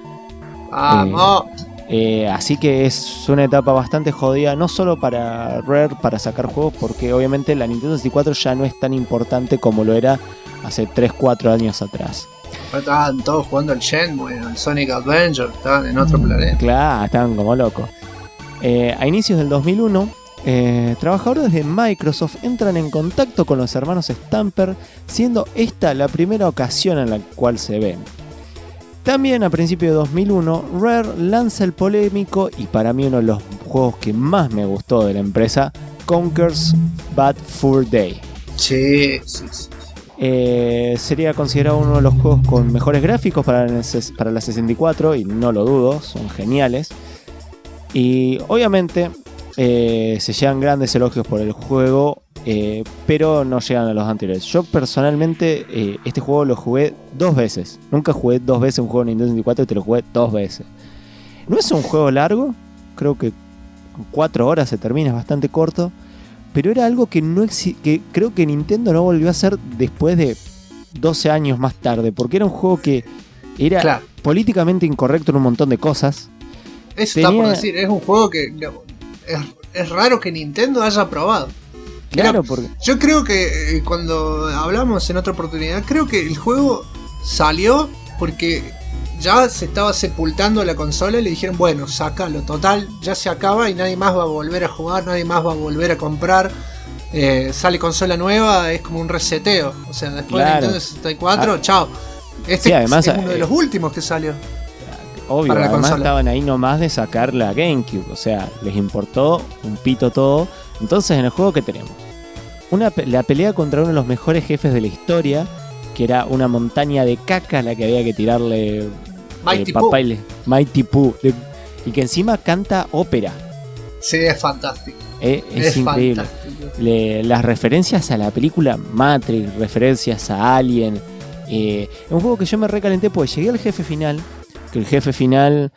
Así que es una etapa bastante jodida, no solo para Rare para sacar juegos, porque obviamente la Nintendo 64 ya no es tan importante como lo era hace 3-4 años atrás. Estaban todos jugando el Shenmue, el Sonic Adventure, estaban en otro planeta. Claro, estaban como locos. A inicios del 2001, trabajadores de Microsoft entran en contacto con los hermanos Stamper, siendo esta la primera ocasión en la cual se ven. También a principios de 2001, Rare lanza el polémico y para mí uno de los juegos que más me gustó de la empresa, Conker's Bad Fur Day. Sí. Sería considerado uno de los juegos con mejores gráficos para la 64, y no lo dudo, son geniales. Y obviamente se llegan grandes elogios por el juego, pero no llegan a los anteriores. Yo personalmente este juego lo jugué 2 veces. Nunca jugué 2 veces un juego de Nintendo 64 y te lo jugué 2 veces. No es un juego largo, creo que en 4 horas se termina, es bastante corto. Pero era algo que que creo que Nintendo no volvió a hacer después de 12 años más tarde. Porque era un juego que era políticamente incorrecto en un montón de cosas. Eso está por decir, es un juego que es raro que Nintendo haya probado. Claro, porque yo creo que cuando hablamos en otra oportunidad, creo que el juego salió porque ya se estaba sepultando la consola y le dijeron, bueno, sácalo, total, ya se acaba y nadie más va a volver a jugar, nadie más va a volver a comprar. Sale consola nueva, es como un reseteo. O sea, después de Nintendo 64, chao. Este además, es uno de los últimos que salió. Obvio, para la además consola. estaban ahí nomás de sacar la GameCube. O sea, les importó un pito todo. Entonces, en el juego, ¿qué tenemos? La pelea contra uno de los mejores jefes de la historia, que era una montaña de caca a la que había que tirarle Mighty Pooh, y que encima canta ópera. Sí, es fantástico. Es increíble. Las referencias a la película Matrix, referencias a Alien. Es un juego que yo me recalenté porque llegué al jefe final. Que el jefe final,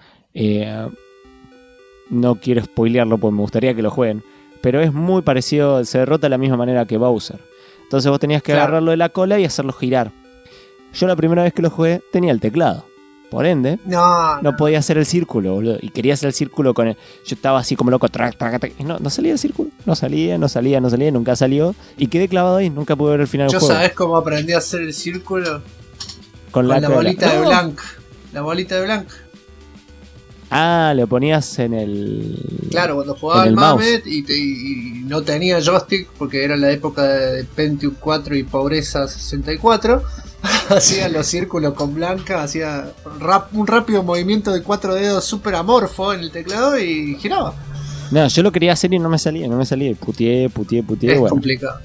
no quiero spoilearlo porque me gustaría que lo jueguen, pero es muy parecido, se derrota de la misma manera que Bowser. Entonces vos tenías que agarrarlo de la cola y hacerlo girar. Yo la primera vez que lo jugué tenía el teclado. Por ende, no podía hacer el círculo, boludo. Y quería hacer el círculo con él. Yo estaba así como loco. Y no salía el círculo. No salía. Nunca salió. Y quedé clavado ahí. Nunca pude ver el final del juego. ¿Sabés cómo aprendí a hacer el círculo? Con la bolita de blanca. La bolita de blanca. Ah, lo ponías en el... Claro, cuando jugaba al Mamet y no tenía joystick, porque era la época de Pentium 4 y pobreza 64, hacía los círculos con blanca, hacía un rápido movimiento de 4 dedos súper amorfo en el teclado y giraba. No, yo lo quería hacer y no me salía. Y puteé. Es bueno. complicado.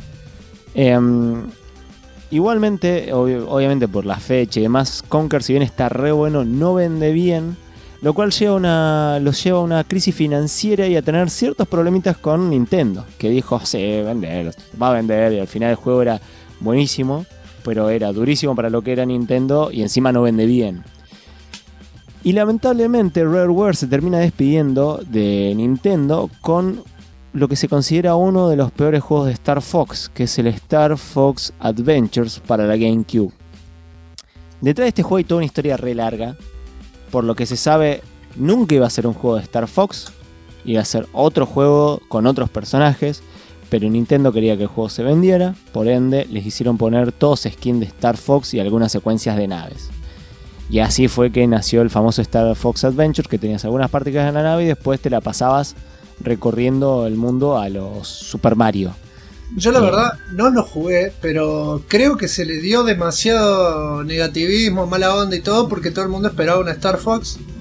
Igualmente, obviamente por la fecha y demás, Conker, si bien está re bueno, no vende bien. Lo cual los lleva a una crisis financiera y a tener ciertos problemitas con Nintendo. Que dijo, sí, va a vender. Y al final el juego era buenísimo, pero era durísimo para lo que era Nintendo y encima no vende bien. Y lamentablemente Rareware se termina despidiendo de Nintendo con lo que se considera uno de los peores juegos de Star Fox, que es el Star Fox Adventures para la GameCube. Detrás de este juego hay toda una historia re larga. Por lo que se sabe, nunca iba a ser un juego de Star Fox, iba a ser otro juego con otros personajes, pero Nintendo quería que el juego se vendiera, por ende les hicieron poner todos skins de Star Fox y algunas secuencias de naves. Y así fue que nació el famoso Star Fox Adventure, que tenías algunas partículas en la nave y después te la pasabas recorriendo el mundo a los Super Mario. Yo la verdad no lo jugué, pero creo que se le dio demasiado negativismo, mala onda y todo, porque todo el mundo esperaba una Star Fox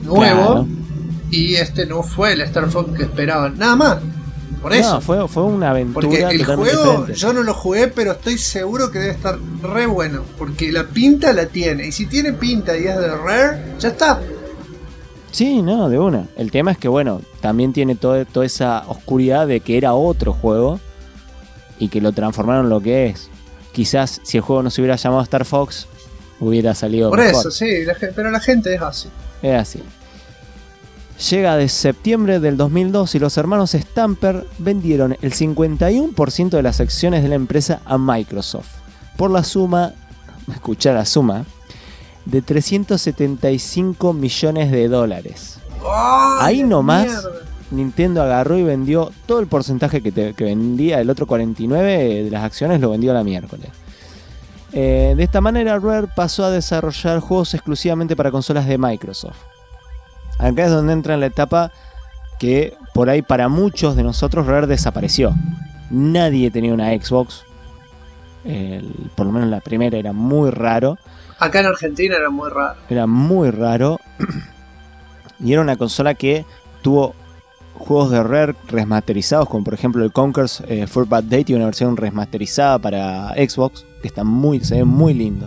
nuevo. Claro. Y este no fue el Star Fox que esperaban. Nada más. Por eso. No, fue una aventura Porque el totalmente juego diferente. yo no lo jugué, pero estoy seguro que debe estar re bueno. Porque la pinta la tiene. Y si tiene pinta y es de Rare, ya está. Sí, no, de una. El tema es que, bueno, también tiene toda esa oscuridad de que era otro juego y que lo transformaron en lo que es. Quizás si el juego no se hubiera llamado Star Fox, hubiera salido Por mejor. eso, sí. Pero la gente es así. Es así. Llega de septiembre del 2002 y los hermanos Stamper vendieron el 51% de las acciones de la empresa a Microsoft por la suma, escuchá la suma, de $375 millones. ¡Ay, Ahí nomás mierda! Nintendo agarró y vendió todo el porcentaje que vendía, el otro 49% de las acciones lo vendió la miércoles. De esta manera Rare pasó a desarrollar juegos exclusivamente para consolas de Microsoft. Acá es donde entra en la etapa que por ahí para muchos de nosotros Rare desapareció. Nadie tenía una Xbox. Por lo menos la primera era muy raro. Acá en Argentina era muy raro. Era muy raro. Y era una consola que tuvo juegos de Rare remasterizados, como por ejemplo el Conker's Fur Bad Day, tiene una versión remasterizada para Xbox, que se ve muy lindo.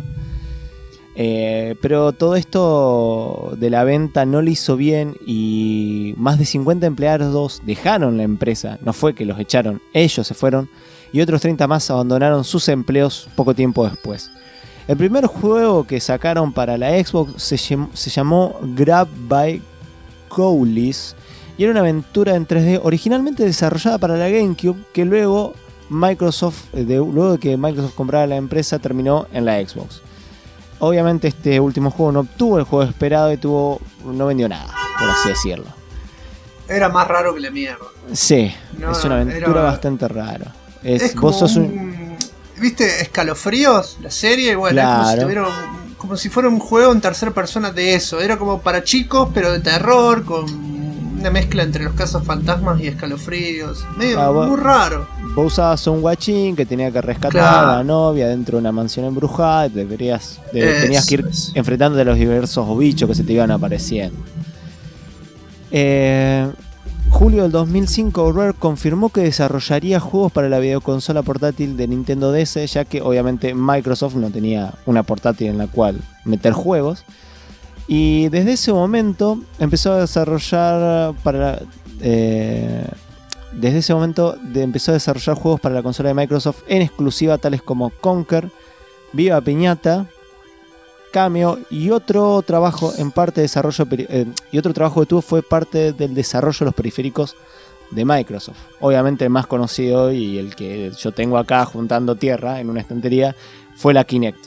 Pero todo esto de la venta no le hizo bien y más de 50 empleados dejaron la empresa. No fue que los echaron, ellos se fueron y otros 30 más abandonaron sus empleos poco tiempo después. El primer juego que sacaron para la Xbox se llamó Grab by Goalies y era una aventura en 3D originalmente desarrollada para la GameCube que luego de que Microsoft comprara la empresa terminó en la Xbox. Obviamente este último juego no obtuvo el juego esperado y no vendió nada, por así decirlo. Era más raro que la mierda. Sí, No, es una aventura bastante rara. Es Vos como sos ¿viste Escalofríos? La serie, bueno, Claro. es como si fuera un juego en tercera persona de eso. Era como para chicos, pero de terror, con una mezcla entre los casos fantasmas y escalofríos. Muy raro. Vos usabas un guachín que tenía que rescatar Claro. a la novia dentro de una mansión embrujada y tenías que ir Eso. enfrentándote a los diversos bichos que se te iban apareciendo. Julio del 2005, Rare confirmó que desarrollaría juegos para la videoconsola portátil de Nintendo DS, ya que obviamente Microsoft no tenía una portátil en la cual meter juegos. Y desde ese momento empezó a desarrollar empezó a desarrollar juegos para la consola de Microsoft en exclusiva, tales como Conker, Viva Piñata, Cameo y otro trabajo en parte de desarrollo y otro trabajo que tuvo fue parte del desarrollo de los periféricos de Microsoft. Obviamente el más conocido y el que yo tengo acá juntando tierra en una estantería fue la Kinect.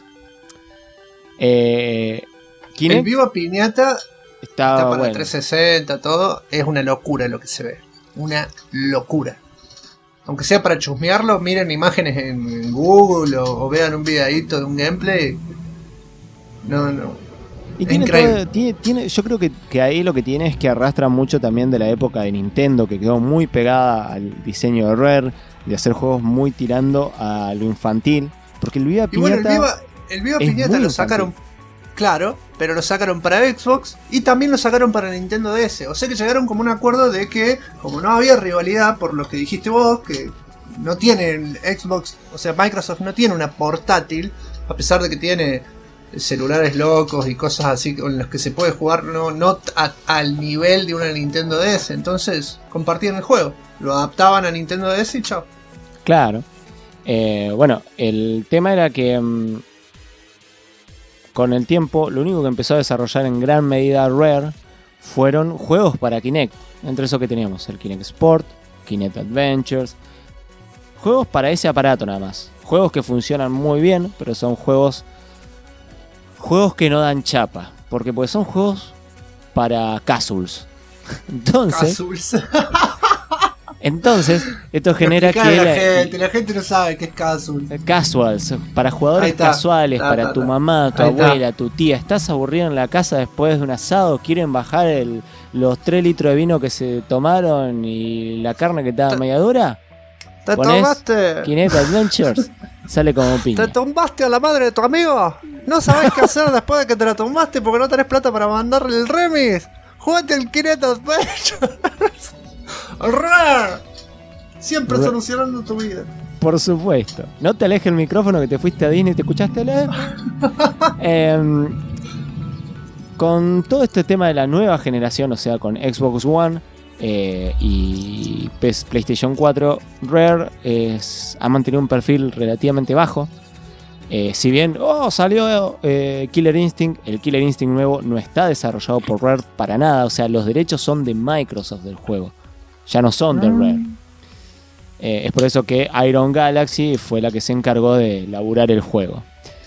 El Viva Piñata está para bueno. 360, todo, es una locura lo que se ve. Una locura. Aunque sea para chusmearlo, miren imágenes en Google o vean un videíto de un gameplay. No. Y Es tiene increíble. tiene, yo creo que ahí lo que tiene es que arrastra mucho también de la época de Nintendo, que quedó muy pegada al diseño de Rare, de hacer juegos muy tirando a lo infantil. Porque el Viva Y bueno, Piñata el Viva es Piñata muy lo sacaron, claro, pero lo sacaron para Xbox y también lo sacaron para Nintendo DS. O sea que llegaron como un acuerdo de que, como no había rivalidad por lo que dijiste vos, que no tienen Xbox, o sea, Microsoft no tiene una portátil, a pesar de que tiene celulares locos y cosas así con los que se puede jugar, no al nivel de una Nintendo DS. Entonces compartían el juego, lo adaptaban a Nintendo DS y chao. Claro. Bueno, el tema era que con el tiempo lo único que empezó a desarrollar en gran medida Rare fueron juegos para Kinect. Entre eso que teníamos el Kinect Sport, Kinect Adventures, juegos para ese aparato nada más. Juegos que funcionan muy bien, pero son juegos que no dan chapa, porque son juegos para casuals. Entonces esto genera que la gente no sabe qué es casual. casuals, para jugadores Ahí está. casuales, para tu mamá, tu Ahí está. abuela, tu tía. Estás aburrido en la casa después de un asado, quieren bajar los 3 litros de vino que se tomaron y la carne que estaba media dura. ¿Te Ponés tomaste? Kinect Adventures, sale como piña. ¿Te tomaste a la madre de tu amigo? ¿No sabés qué hacer después de que te la tomaste porque no tenés plata para mandarle el remis? Jugate el Kinect Adventures. Rare. Siempre solucionando tu vida. Por supuesto. No te alejes el micrófono que te fuiste a Disney y te escuchaste leer. Con todo este tema de la nueva generación, o sea, con Xbox One y PlayStation 4, Rare ha mantenido un perfil relativamente bajo. Si bien salió Killer Instinct, el Killer Instinct nuevo no está desarrollado por Rare para nada. O sea, los derechos son de Microsoft del juego, ya no son de Rare. Es por eso que Iron Galaxy fue la que se encargó de elaborar el juego.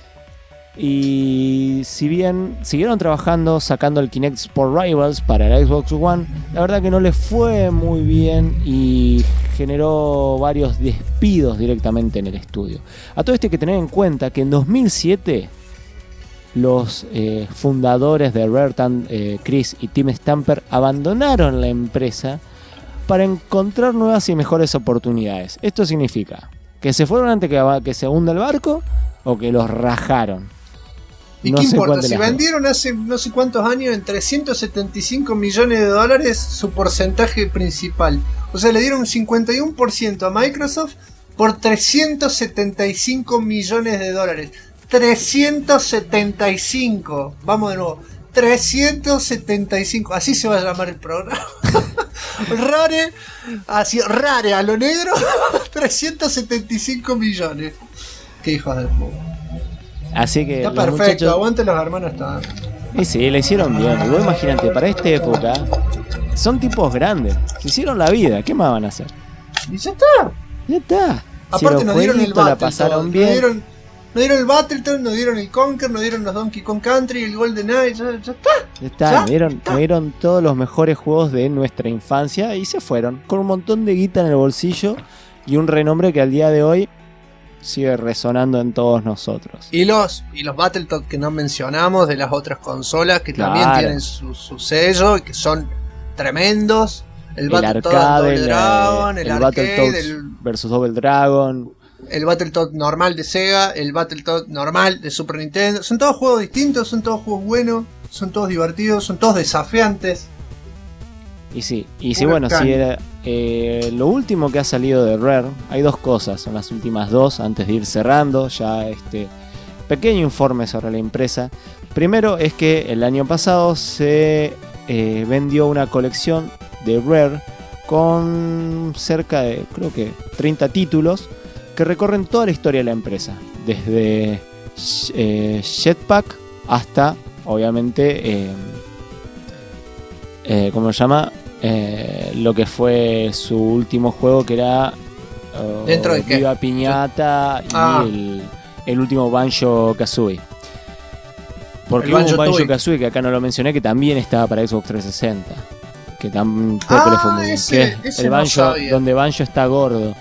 Y si bien siguieron trabajando sacando el Kinect Sport Rivals para la Xbox One, la verdad que no les fue muy bien y generó varios despidos directamente en el estudio. A todo esto hay que tener en cuenta que en 2007 los fundadores de Rare, Chris y Tim Stamper, abandonaron la empresa para encontrar nuevas y mejores oportunidades. Esto significa que se fueron antes que se hunda el barco o que los rajaron. ¿Y qué importa? Si vendieron hace no sé cuántos años en 375 millones de dólares su porcentaje principal. O sea, le dieron un 51% a Microsoft por 375 millones de dólares. 375. Vamos de nuevo. 375. Así se va a llamar el programa. Rare. Así, Rare a lo negro. 375 millones. Qué hijos de puta. Así que está perfecto, muchachos... aguante los hermanos están. Y sí, le hicieron bien. Y vos imagínate, para esta época son tipos grandes. Se hicieron la vida, ¿qué más van a hacer? Y ya está. Ya está. Aparte nos dieron el la pasaron bien. Nos dieron el Battletoad, nos dieron el Conker, nos dieron los Donkey Kong Country, el GoldenEye, ya está. Ya está, nos dieron todos los mejores juegos de nuestra infancia y se fueron. Con un montón de guita en el bolsillo y un renombre que al día de hoy sigue resonando en todos nosotros. Y los Battletoads que no mencionamos de las otras consolas que también tienen su sello y que son tremendos. El Battletoads Double Dragon, el Battletoads versus Double Dragon, el Battletoads normal de Sega, el Battletoads normal de Super Nintendo. Son todos juegos distintos, son todos juegos buenos, son todos divertidos, son todos desafiantes. Y sí, bueno, si era lo último que ha salido de Rare, hay dos cosas, son las últimas dos, antes de ir cerrando ya este pequeño informe sobre la empresa. Primero es que el año pasado se vendió una colección de Rare con cerca de, creo que 30 títulos que recorren toda la historia de la empresa, desde Jetpack hasta, obviamente, ¿cómo se llama? Lo que fue su último juego, que era ¿dentro de qué? Viva Piñata y el último Banjo-Kazooie. Porque hubo un Banjo-Kazooie que acá no lo mencioné, que también estaba para Xbox 360, que tampoco le fue muy bien. Ese el Banjo, no donde Banjo está gordo.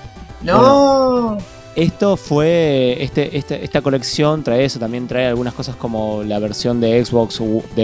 No. Bueno, esto fue esta colección trae eso, también trae algunas cosas como la versión de Xbox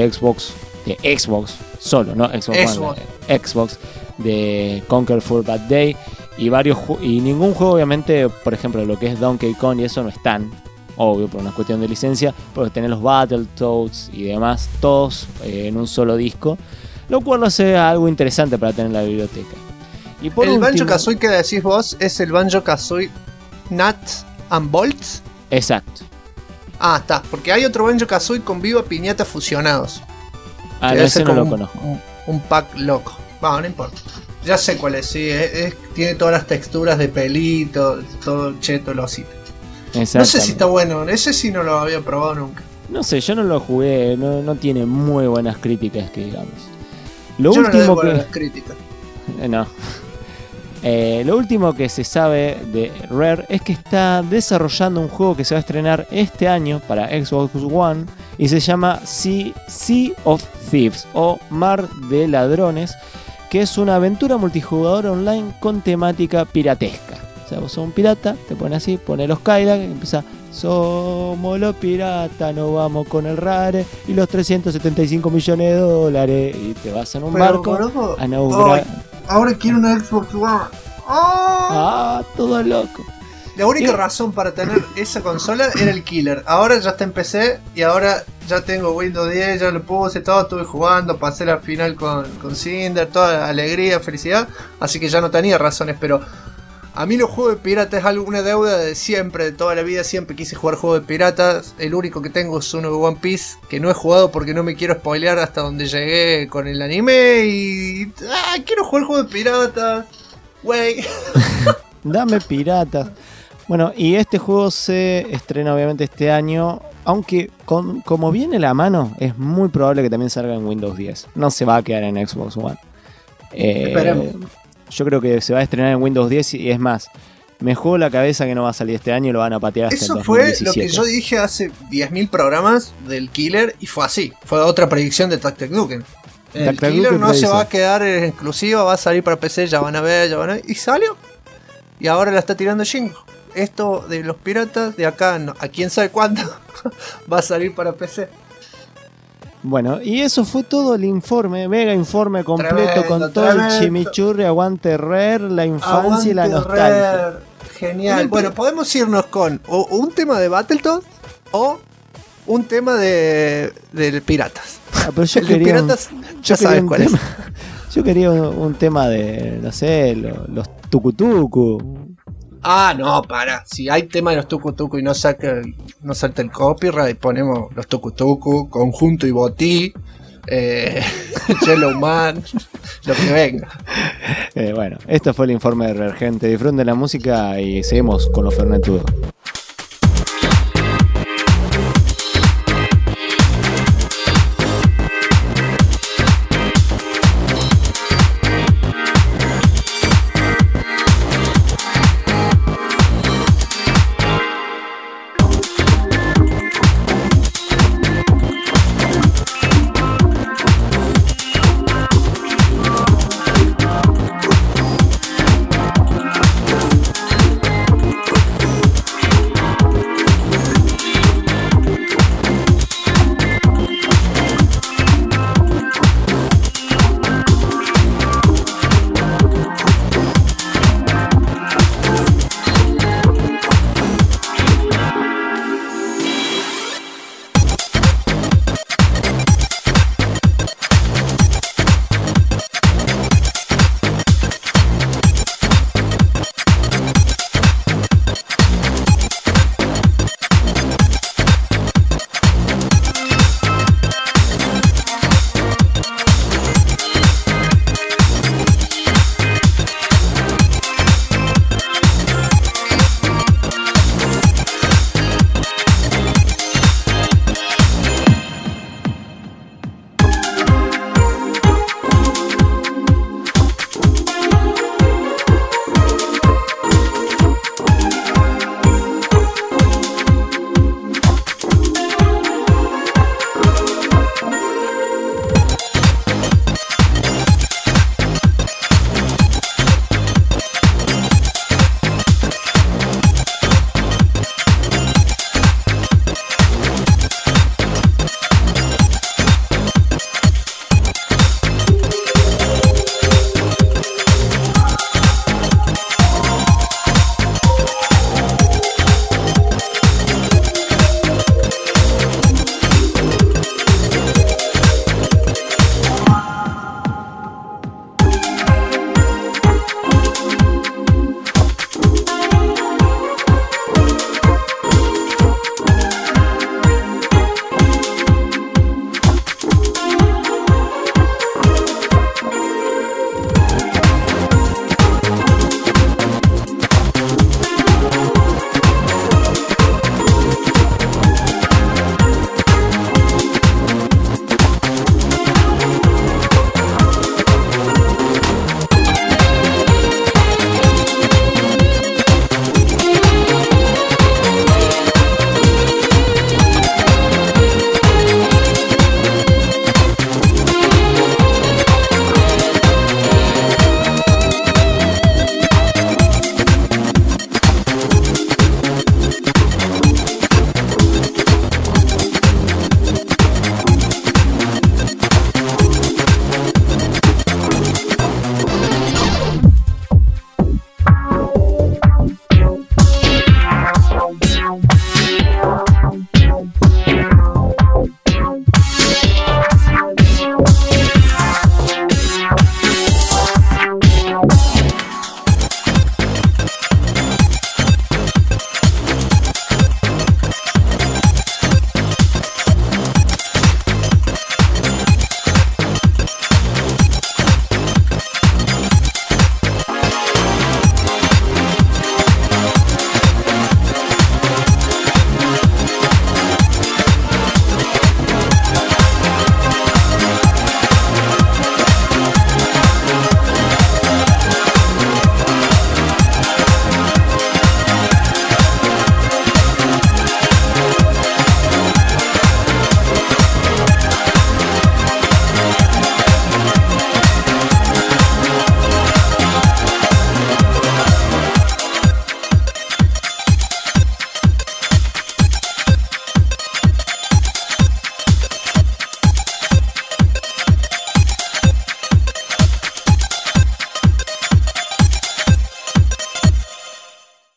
solo, no Xbox One, Xbox de Conquer for Bad Day y ningún juego, obviamente, por ejemplo, lo que es Donkey Kong y eso no están, obvio, por una cuestión de licencia, porque tenés los Battletoads y demás, todos en un solo disco, lo cual lo hace algo interesante para tener en la biblioteca. Y por el Banjo-Kazooie que decís vos es el Banjo-Kazooie Nuts and Bolts. Exacto. Ah, está, porque hay otro Banjo-Kazooie con Viva Piñata fusionados. Ah, no, ese no lo conozco. Un pack loco. Bueno, no importa. Ya sé cuál es, sí. Tiene todas las texturas de pelito, todo cheto, losito. No sé si está bueno, ese sí no lo había probado nunca. No sé, yo no lo jugué, no tiene muy buenas críticas, que digamos. Yo no le doy buenas críticas. No. Lo último que se sabe de Rare es que está desarrollando un juego que se va a estrenar este año para Xbox One y se llama Sea of Thieves o Mar de Ladrones, que es una aventura multijugador online con temática piratesca. O sea, vos sos un pirata, te pones así, pones los Kylax y empieza: somos los piratas, nos vamos con el Rare y los 375 millones de dólares, y te vas en un barco a naufragar. Ahora quiero una Xbox One. Todo loco. La única razón para tener esa consola era el killer. Ahora ya está en PC y ahora ya tengo Windows 10, ya lo puse todo, estuve jugando, pasé la final con Cinder, toda alegría, felicidad. Así que ya no tenía razones, pero a mí los juegos de piratas es alguna deuda de siempre, de toda la vida. Siempre quise jugar juegos de piratas. El único que tengo es uno de One Piece, que no he jugado porque no me quiero spoilear hasta donde llegué con el anime. Y quiero jugar juegos de piratas, wey. Dame piratas. Bueno, y este juego se estrena obviamente este año, aunque como viene la mano, es muy probable que también salga en Windows 10. No se va a quedar en Xbox One. Esperemos. Yo creo que se va a estrenar en Windows 10 y es más, me juego la cabeza que no va a salir este año y lo van a patear hasta Eso el fue 2017. lo que yo dije hace 10.000 programas del Killer y fue así. Fue otra predicción de Tactic Duken. El Killer no se va a quedar en exclusiva, va a salir para PC, ya van a ver. Y salió. Y ahora la está tirando Shingo. Esto de los piratas, de acá a quién sabe cuándo, va a salir para PC. Bueno, y eso fue todo el informe, mega informe completo, con todo el chimichurri, aguante Rare, la infancia y la nostalgia. Rare. Genial. Bueno, podemos irnos con un tema de Battletoads o un tema de piratas. Pero yo el de piratas, ya sabes cuál es. Yo quería un tema de, no sé, los tucutucu. No, para. Si hay tema de los tucutucu y no salta el copyright, ponemos los tucutucu, Conjunto y Botí, Yellow Man, lo que venga. Bueno, esto fue el informe de Rare, gente. Disfruten de la música y seguimos con los Fernetudos.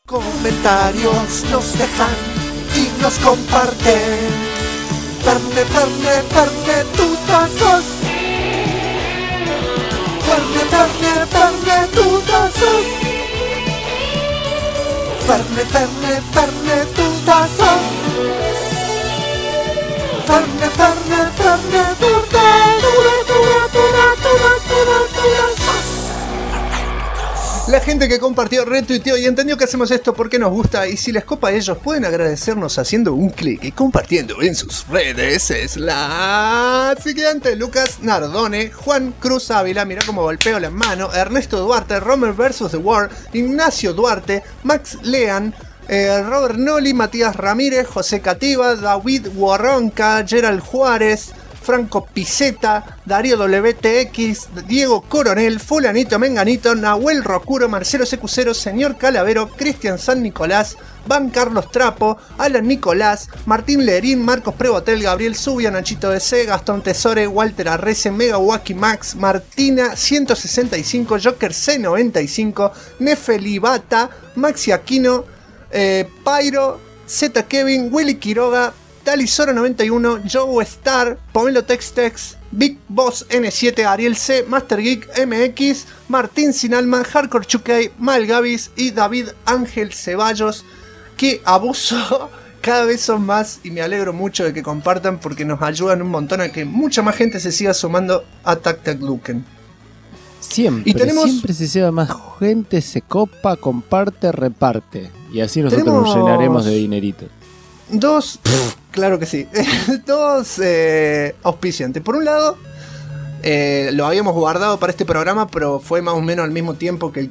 Comentarios nos dejan y nos comparten. Ferne, Ferne, Ferne, tutazos. Ferne, Ferne, Ferne, tutazos. Ferne, Ferne, Ferne, tutazos. Ferne, Ferne, Ferne, tutazos. La gente que compartió, retuiteó y entendió que hacemos esto porque nos gusta, y si les copa a ellos pueden agradecernos haciendo un clic y compartiendo en sus redes. Es la siguiente: Lucas Nardone, Juan Cruz Ávila, mirá cómo golpeo la mano, Ernesto Duarte, Romer vs. The War, Ignacio Duarte, Max Lean, Robert Noli, Matías Ramírez, José Cativa, David Guarronca, Gerald Juárez, Franco Piceta, Darío WTX, Diego Coronel, Fulanito Menganito, Nahuel Rocuro, Marcelo Secucero, Señor Calavero, Cristian San Nicolás, Van Carlos Trapo, Alan Nicolás, Martín Lerín, Marcos Prebotel, Gabriel Zubia, Nachito DC, Gastón Tesore, Walter Arrece, Mega Wacky Max, Martina 165, Joker C95, Nefelibata, Maxi Aquino, Pyro, Z Kevin, Willy Quiroga, Talisora 91, Joe Star, Pomelo Textex, Big Boss N7, Ariel C, Master Geek MX, Martín Sin Alma, Hardcore Chukey, Mal Gavis y David Ángel Ceballos. ¡Qué abuso! Cada vez son más y me alegro mucho de que compartan porque nos ayudan un montón a que mucha más gente se siga sumando a Tac Tac Duken. Siempre, siempre se lleva más gente, se copa, comparte, reparte. Y así nosotros nos llenaremos de dinerito. Claro que sí. Dos auspiciantes. Por un lado, lo habíamos guardado para este programa, pero fue más o menos al mismo tiempo que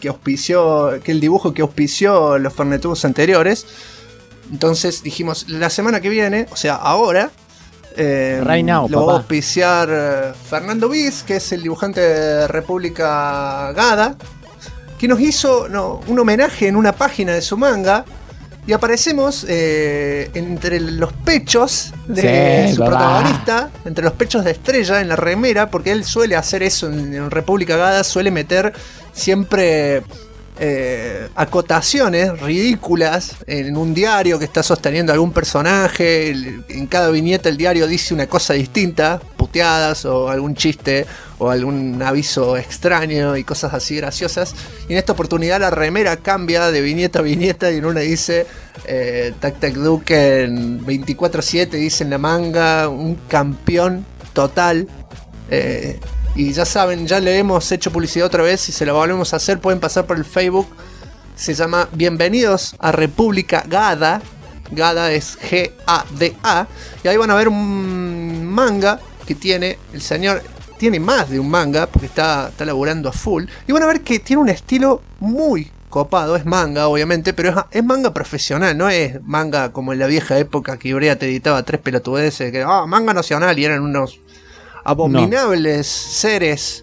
el dibujo que auspició los Fernetubos anteriores. Entonces dijimos, la semana que viene, o sea, ahora, right now, lo va a auspiciar Fernando Viz, que es el dibujante de República Gada, que nos hizo un homenaje en una página de su manga. Y aparecemos entre los pechos de su protagonista, entre los pechos de Estrella en la remera, porque él suele hacer eso en República Gada, suele meter siempre acotaciones ridículas en un diario que está sosteniendo algún personaje. En cada viñeta el diario dice una cosa distinta, puteadas o algún chiste o algún aviso extraño y cosas así graciosas. Y en esta oportunidad la remera cambia de viñeta a viñeta y en una dice Tac Tac Duken 24/7, dice en la manga, un campeón total. Y ya saben, ya le hemos hecho publicidad otra vez y se lo volvemos a hacer. Pueden pasar por el Facebook. Se llama Bienvenidos a República Gada. Gada es G-A-D-A. Y ahí van a ver un manga que tiene el señor. Tiene más de un manga porque está laburando a full. Y van a ver que tiene un estilo muy copado. Es manga, obviamente, pero es manga profesional. No es manga como en la vieja época que Ibrea te editaba 3 pelotudeces. Que manga nacional y eran unos abominables seres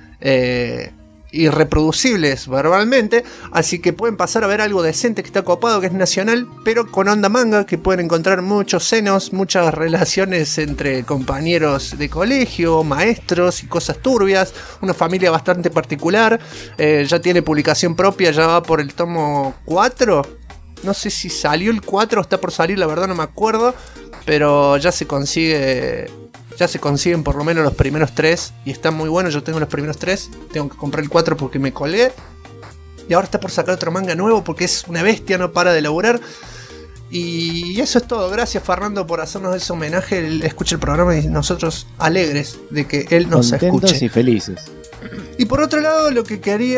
irreproducibles verbalmente. Así que pueden pasar a ver algo decente que está copado, que es nacional, pero con onda manga, que pueden encontrar muchos senos, muchas relaciones entre compañeros de colegio, maestros y cosas turbias. Una familia bastante particular. Ya tiene publicación propia, ya va por el tomo 4. No sé si salió el 4 o está por salir, la verdad no me acuerdo. Pero ya se consigue. Ya se consiguen por lo menos los primeros 3 y están muy buenos. Yo tengo los primeros 3, tengo que comprar el 4 porque me colgué. Y ahora está por sacar otro manga nuevo porque es una bestia, no para de laburar. Y eso es todo. Gracias Fernando por hacernos ese homenaje. Él escucha el programa y nosotros alegres de que él nos contentos escuche. Y felices. Y por otro lado, lo que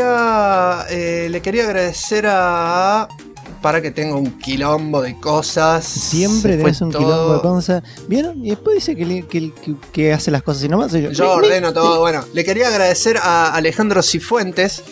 le quería agradecer a... Para que tenga un quilombo de cosas. Siempre tenés un quilombo de cosas. ¿Vieron? Y después dice que hace las cosas y nomás. Yo ordeno todo. Bueno, le quería agradecer a Alejandro Cifuentes,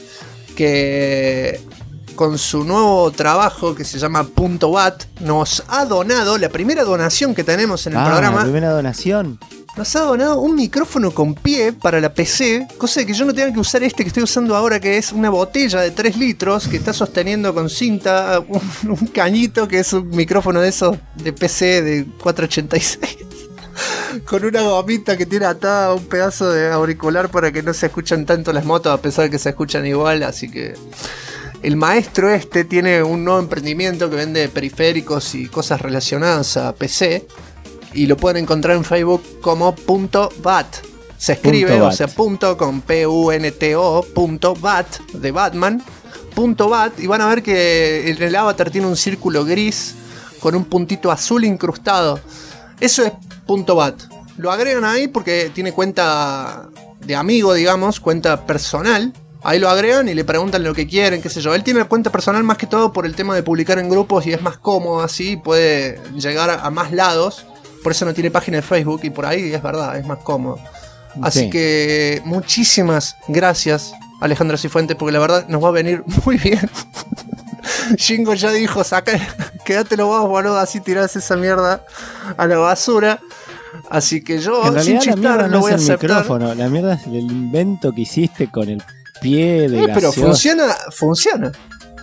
que con su nuevo trabajo que se llama .wat nos ha donado la primera donación que tenemos en el programa. La primera donación. Nos ha donado un micrófono con pie para la PC, cosa de que yo no tenga que usar este que estoy usando ahora, que es una botella de 3 litros que está sosteniendo con cinta un cañito que es un micrófono de esos de PC de 486 con una gomita que tiene atada un pedazo de auricular para que no se escuchan tanto las motos, a pesar de que se escuchan igual, así que el maestro este tiene un nuevo emprendimiento que vende periféricos y cosas relacionadas a PC. Y lo pueden encontrar en Facebook como .bat. Se escribe, o sea, punto con punto, .bat de Batman, .bat, y van a ver que en el avatar tiene un círculo gris con un puntito azul incrustado. Eso es .bat. Lo agregan ahí porque tiene cuenta de amigo, digamos, cuenta personal. Ahí lo agregan y le preguntan lo que quieren, qué sé yo. Él tiene cuenta personal más que todo por el tema de publicar en grupos y es más cómodo así, puede llegar a más lados. Por eso no tiene página de Facebook y por ahí es verdad, es más cómodo. Así que muchísimas gracias, Alejandro Cifuentes, porque la verdad nos va a venir muy bien. Shingo ya dijo, quédatelo vos, boludo, así tirás esa mierda a la basura. Así que yo, en realidad, sin chistar, lo voy a aceptar. Micrófono. La mierda es el invento que hiciste con el pie de pero funciona. Funciona.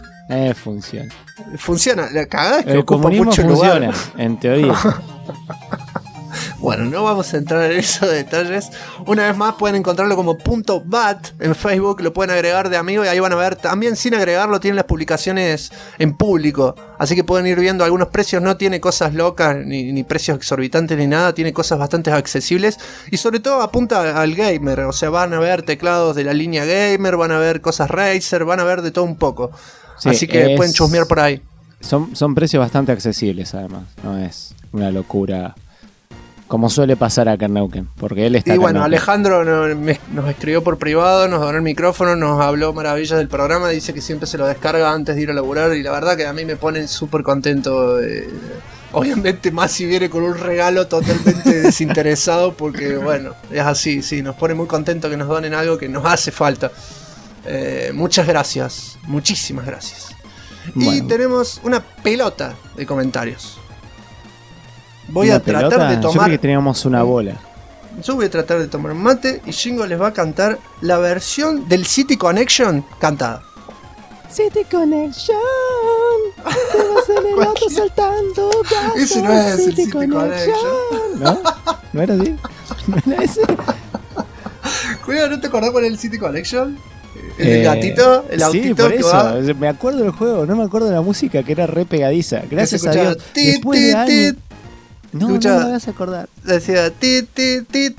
Funciona, la cagada es que el ocupa comunismo mucho funciona, lugar. En teoría. Bueno, no vamos a entrar en esos detalles. Una vez más pueden encontrarlo como .bat en Facebook, lo pueden agregar de amigo y ahí van a ver. También sin agregarlo tienen las publicaciones en público, así que pueden ir viendo algunos precios. No tiene cosas locas, ni precios exorbitantes ni nada, tiene cosas bastante accesibles y sobre todo apunta al gamer. O sea, van a ver teclados de la línea gamer, van a ver cosas Razer, van a ver de todo un poco. Sí, así que pueden chusmear por ahí. Son precios bastante accesibles además, no es una locura como suele pasar acá en Neuquén, porque él está. Y bueno, Alejandro nos escribió por privado, nos donó el micrófono, nos habló maravillas del programa, dice que siempre se lo descarga antes de ir a laburar y la verdad que a mí me pone súper contento. Obviamente más si viene con un regalo totalmente desinteresado, porque bueno, es así, sí, nos pone muy contento que nos donen algo que nos hace falta. Muchas gracias, muchísimas gracias. Bueno. Y tenemos una pelota de comentarios. Voy a tratar de tomar. Yo creo que teníamos una bola. Yo voy a tratar de tomar un mate y Shingo les va a cantar la versión del City Connection cantada. City Connection, te vas en el auto saltando. Ese no es el City Connection. ¿No? ¿No era así? ¿No era ese? Cuidado, ¿no te acordás cuál es el City Connection? El gatito, el autito. Sí, por que eso. Va. Me acuerdo del juego, no me acuerdo de la música que era re pegadiza. Gracias a Dios. Después de años. No me vas a acordar. Decía ti ti ti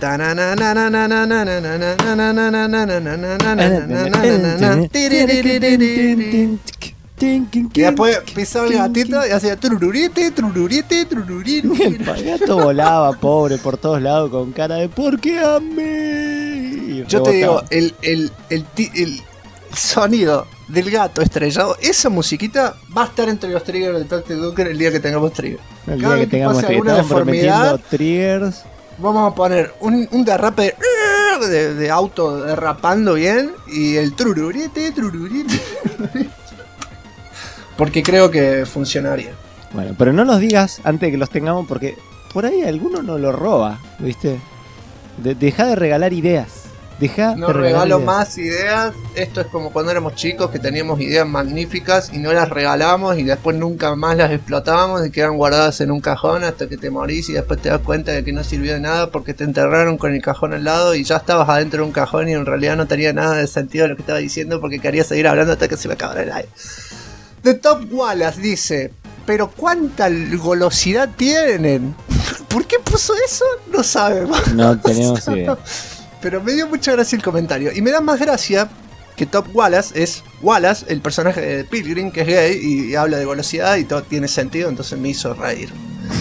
y después pisaba el gatito y hacía trururite, trururite, trururite. El gato volaba, pobre, por todos lados con cara de ¿por qué a mí? Yo te digo, el sonido del gato estrellado, esa musiquita va a estar entre los triggers del Tactic Duker el día que tengamos trigger. El día que tengamos trigger, estamos prometiendo triggers. Vamos a poner un derrape de auto derrapando bien y el trururite, trururite. Porque creo que funcionaría. Bueno, pero no los digas antes de que los tengamos porque por ahí alguno nos lo roba, ¿viste? Deja de regalar ideas. No regalo más ideas. Esto es como cuando éramos chicos que teníamos ideas magníficas y no las regalamos y después nunca más las explotábamos y quedan guardadas en un cajón hasta que te morís y después te das cuenta de que no sirvió de nada porque te enterraron con el cajón al lado y ya estabas adentro de un cajón y en realidad no tenía nada de sentido lo que estaba diciendo porque quería seguir hablando hasta que se me acabara el aire. The Top Wallace dice: pero cuánta golosidad tienen. ¿Por qué puso eso? No sabemos. No tenemos idea. Pero me dio mucha gracia el comentario. Y me da más gracia que Top Wallace es Wallace, el personaje de Pilgrim, que es gay y habla de golosidad y todo tiene sentido, entonces me hizo reír.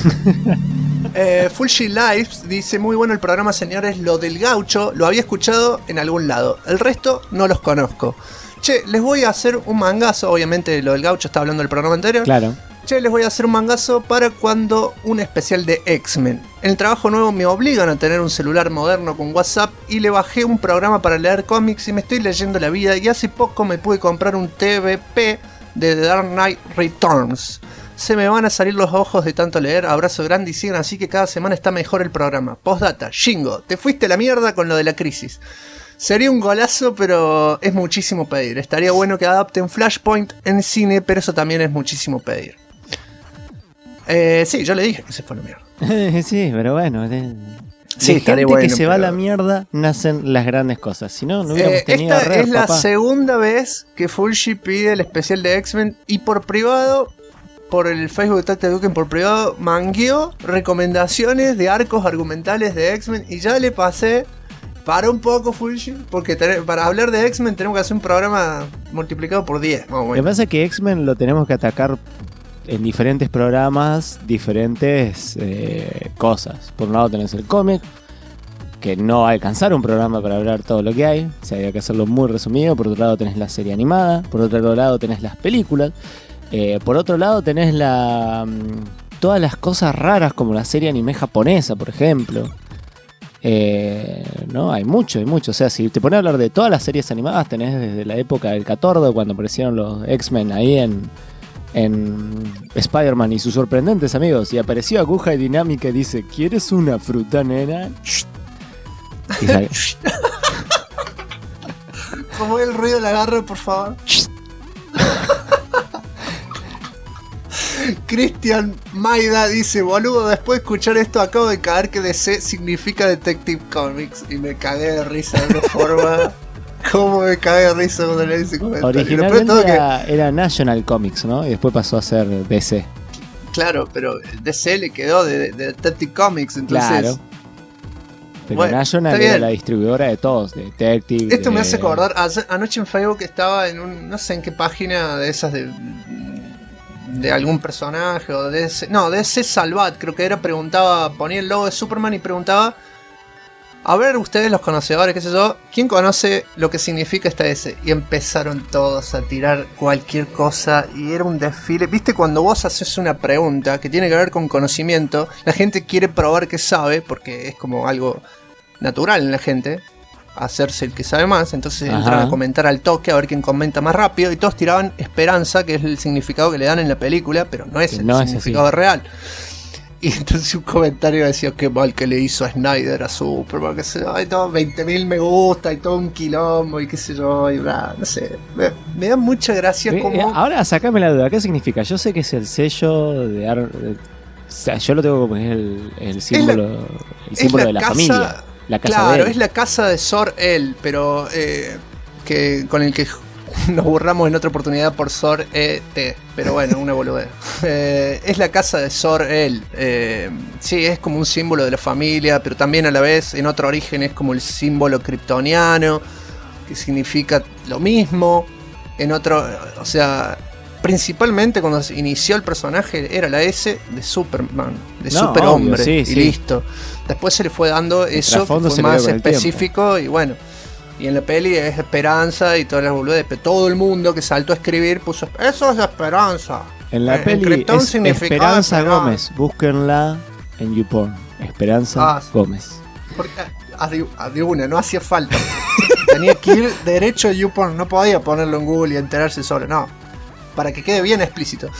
Full Shield Lives dice: muy bueno el programa, señores. Lo del gaucho lo había escuchado en algún lado. El resto no los conozco. Che, les voy a hacer un mangazo. Obviamente lo del gaucho está hablando del programa anterior. Claro. Che, les voy a hacer un mangazo para cuando un especial de X-Men. En el trabajo nuevo me obligan a tener un celular moderno con WhatsApp y le bajé un programa para leer cómics y me estoy leyendo la vida y hace poco me pude comprar un TVP de The Dark Knight Returns. Se me van a salir los ojos de tanto leer. Abrazo grande y sigan así que cada semana está mejor el programa. Postdata, Shingo, te fuiste a la mierda con lo de la crisis. Sería un golazo, pero es muchísimo pedir. Estaría bueno que adapten Flashpoint en cine, pero eso también es muchísimo pedir. Sí, yo le dije que se fue a la mierda. Sí, pero bueno. Sí, de estaría gente que bueno, se va a pero- la mierda nacen las grandes cosas. Si no, no hubiéramos tenido esta Red, es la papá. segunda vez que Fulci pide el especial de X-Men y por privado, por el Facebook de Tacta Duken, por privado, mangueó recomendaciones de arcos argumentales de X-Men y ya le pasé. Para un poco, Fulci, porque para hablar de X-Men tenemos que hacer un programa multiplicado por 10. Más o Lo que menos. pasa es que X-Men lo tenemos que atacar en diferentes programas, diferentes cosas. Por un lado tenés el cómic, que no va a alcanzar un programa para hablar todo lo que hay, o sea, hay que hacerlo muy resumido. Por otro lado tenés la serie animada, por otro lado tenés las películas, por otro lado tenés todas las cosas raras como la serie anime japonesa, por ejemplo. No, hay mucho. O sea, si te pones a hablar de todas las series animadas, tenés desde la época del 14, cuando aparecieron los X-Men ahí en Spider-Man y sus sorprendentes amigos, y apareció Aguja y Dinámica y dice: ¿quieres una fruta, nena? Y sale, ¿Cómo es el ruido del agarre, por favor? Cristian Maida dice: boludo, después de escuchar esto acabo de caer que DC significa Detective Comics. Y me cagué de risa de una forma. ¿Cómo me cagué de risa cuando leí ese comentario? originalmente Lo peor de todo era National Comics, ¿no? Y después pasó a ser DC. claro, pero DC le quedó de Detective Comics, entonces... Claro. Pero Bueno, National está era bien. la distribuidora de todos, de Detective. Esto me de- hace acordar, anoche en Facebook estaba en un, no sé en qué página de esas de algún personaje o de ese, no, de ese Salvat, creo que era, preguntaba, ponía el logo de Superman y preguntaba: a ver, ustedes los conocedores, qué sé yo, ¿quién conoce lo que significa esta S? Y empezaron todos a tirar cualquier cosa y era un desfile. ¿Viste cuando vos haces una pregunta que tiene que ver con conocimiento? La gente quiere probar que sabe, porque es como algo natural en la gente, hacerse el que sabe más. Entonces Ajá. entran a comentar al toque a ver quién comenta más rápido y todos tiraban esperanza, que es el significado que le dan en la película, pero no es Que el no es significado real. Y entonces un comentario decía: qué mal que le hizo a Snyder a Superman, que se hay todo 20.000 me gusta y todo un quilombo y qué sé yo, y bla, no sé. Me da mucha gracia como... Ahora sacame la duda, ¿qué significa? Yo sé que es el sello de o sea, yo lo tengo como es el símbolo, el símbolo de la casa- familia. La casa Claro, de él. es la casa de Sor-El, pero que con el que nos burlamos en otra oportunidad por Sor-E-T. Pero bueno, una boludez. Es la casa de Sor-El. Sí, es como un símbolo de la familia, pero también a la vez en otro origen es como el símbolo kryptoniano, que significa lo mismo. En otro, o sea, principalmente cuando se inició el personaje era la S de Superman, de No, superhombre, obvio, sí, y sí. listo. Después se le fue dando eso, que trasfondo fue se le más dio con el específico, y bueno. Y en la peli es esperanza y todas las boludeces, pero todo el mundo que saltó a escribir puso: eso es esperanza. En la En peli Krypton es significaba Esperanza esperanza. Gómez. Búsquenla en YouPorn. Esperanza Ah, sí. Gómez. Porque de una, no hacía falta. Tenía que ir derecho a YouPorn, no podía ponerlo en Google y enterarse solo, no. Para que quede bien explícito.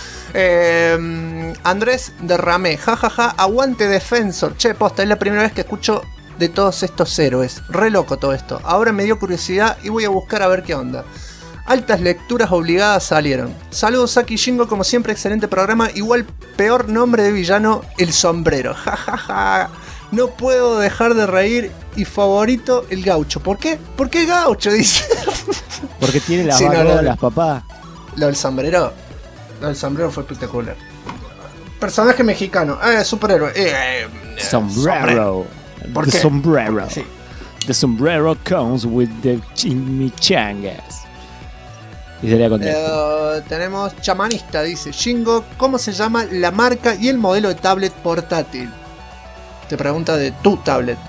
Andrés Derramé, jajaja, aguante Defensor. Che, posta, es la primera vez que escucho de todos estos héroes. Re loco todo esto. Ahora me dio curiosidad y voy a buscar a ver qué onda. Altas lecturas obligadas salieron. Saludos Saki Shingo, como siempre, excelente programa. Igual peor nombre de villano, el sombrero. Jajaja. No puedo dejar de reír. Y favorito, el gaucho. ¿Por qué? ¿Por qué gaucho? Dice. Porque tiene las Sí, no, barbadas no. las papás. Lo del sombrero. Lo del sombrero fue espectacular. Personaje mexicano. Superhéroe. Sombrero. ¿Por The qué? sombrero. Sí. The sombrero comes with the chimichangas. Y sería contento. Tenemos chamanista, dice Shingo. ¿Cómo se llama la marca y el modelo de tablet portátil? Te pregunta de tu tablet.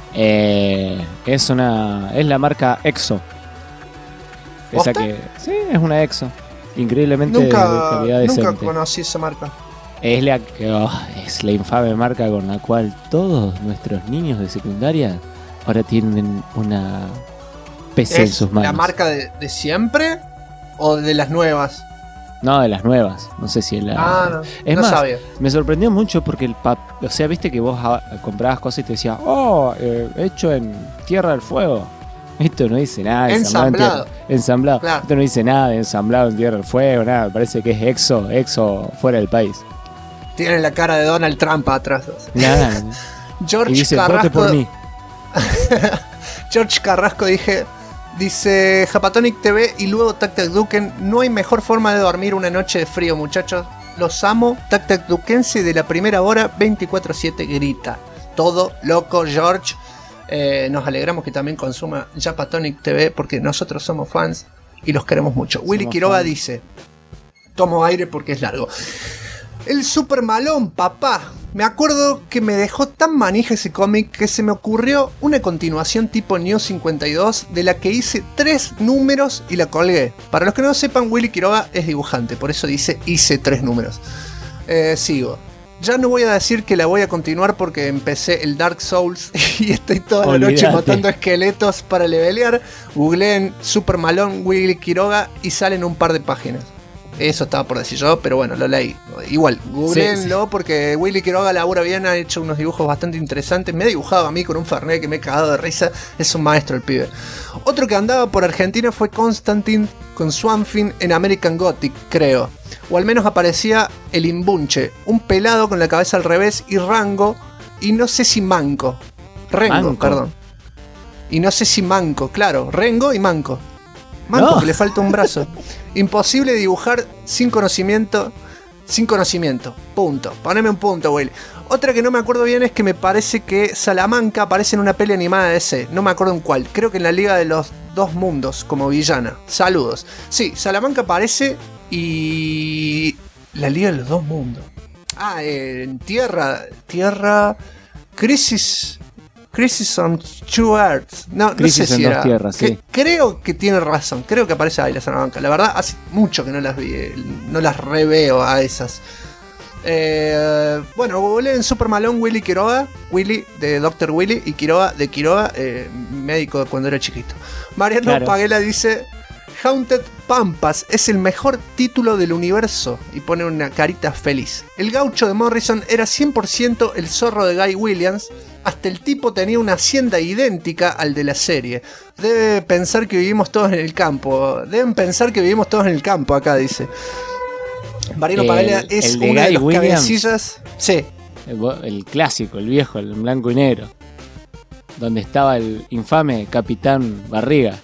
Es la marca Exo. Esa ¿Posta? que. Sí, es una Exo. Increíblemente de calidad Nunca decente. conocí esa marca. Es la infame marca con la cual todos nuestros niños de secundaria ahora tienen una PC en ¿Es sus manos. la marca de siempre o de las nuevas? No, de las nuevas. No sé si es la. No, Es no más, sabía. me sorprendió mucho porque o sea, viste que vos comprabas cosas y te decía, hecho en Tierra del Fuego. Esto no dice nada de Ensamblado. Ensamblado. Claro. Esto no dice nada de ensamblado en Tierra del Fuego, nada. Parece que es Exo fuera del país. Tiene la cara de Donald Trump atrás. Nada. Y George dice, vote Carrasco. por mí. George Carrasco dice Japatonic TV y luego Tac Tac Duken. No hay mejor forma de dormir una noche de frío, muchachos. Los amo. Tac Tac Dukense de la primera hora 24/7 grita. Todo loco, George. Nos alegramos que también consuma Japatonic TV porque nosotros somos fans y los queremos mucho. Willy Quiroga dice: tomo aire porque es largo. El Super Malón, papá. Me acuerdo que me dejó tan manija ese cómic que se me ocurrió una continuación tipo New 52 de la que hice 3 números y la colgué. Para los que no sepan, Willy Quiroga es dibujante, por eso dice hice 3 números. Sigo. Ya no voy a decir que la voy a continuar porque empecé el Dark Souls y estoy toda la noche matando esqueletos para levelear. Googleen Super Malón Willy Quiroga y salen un par de páginas. Eso estaba por decir yo, pero bueno, lo leí. Igual, googleenlo porque Willy Quiroga labura bien, ha hecho unos dibujos bastante interesantes. Me ha dibujado a mí con un Fernet que me he cagado de risa. Es un maestro el pibe. Otro que andaba por Argentina fue Constantine con Swamp Thing en American Gothic, creo. O al menos aparecía el Imbunche, un pelado con la cabeza al revés, y Rango, y no sé si Rengo, perdón. Y no sé si Manco, claro, Rengo y Manco. Manco, que le falta un brazo. Imposible dibujar sin conocimiento. Punto. Poneme un punto, Will. Otra que no me acuerdo bien es que me parece que Salamanca aparece en una peli animada de DC. No me acuerdo en cuál. Creo que en la Liga de los Dos Mundos, como villana. Saludos. Sí, Salamanca aparece y... la Liga de los Dos Mundos. En Tierra... Crisis on Two Earths. No Crisis sé si en era. Dos Tierras, sí. Creo que tiene razón. Creo que aparece ahí la Salamanca. La verdad, hace mucho que no las vi. No las reveo a esas. Bueno, googleé en Super Malón Willy Quiroga. Willy de Dr. Willy y Quiroga de Quiroga, médico de cuando era chiquito. Mariano Paguela dice: Haunted Pampas es el mejor título del universo. Y pone una carita feliz. El gaucho de Morrison era 100% el zorro de Guy Williams. Hasta el tipo tenía una hacienda idéntica al de la serie. Deben pensar que vivimos todos en el campo. Acá dice. Mariano Paguela es de una Guy de las Williams. cabecillas. Sí. El clásico, el viejo, el blanco y negro. Donde estaba el infame Capitán Barriga.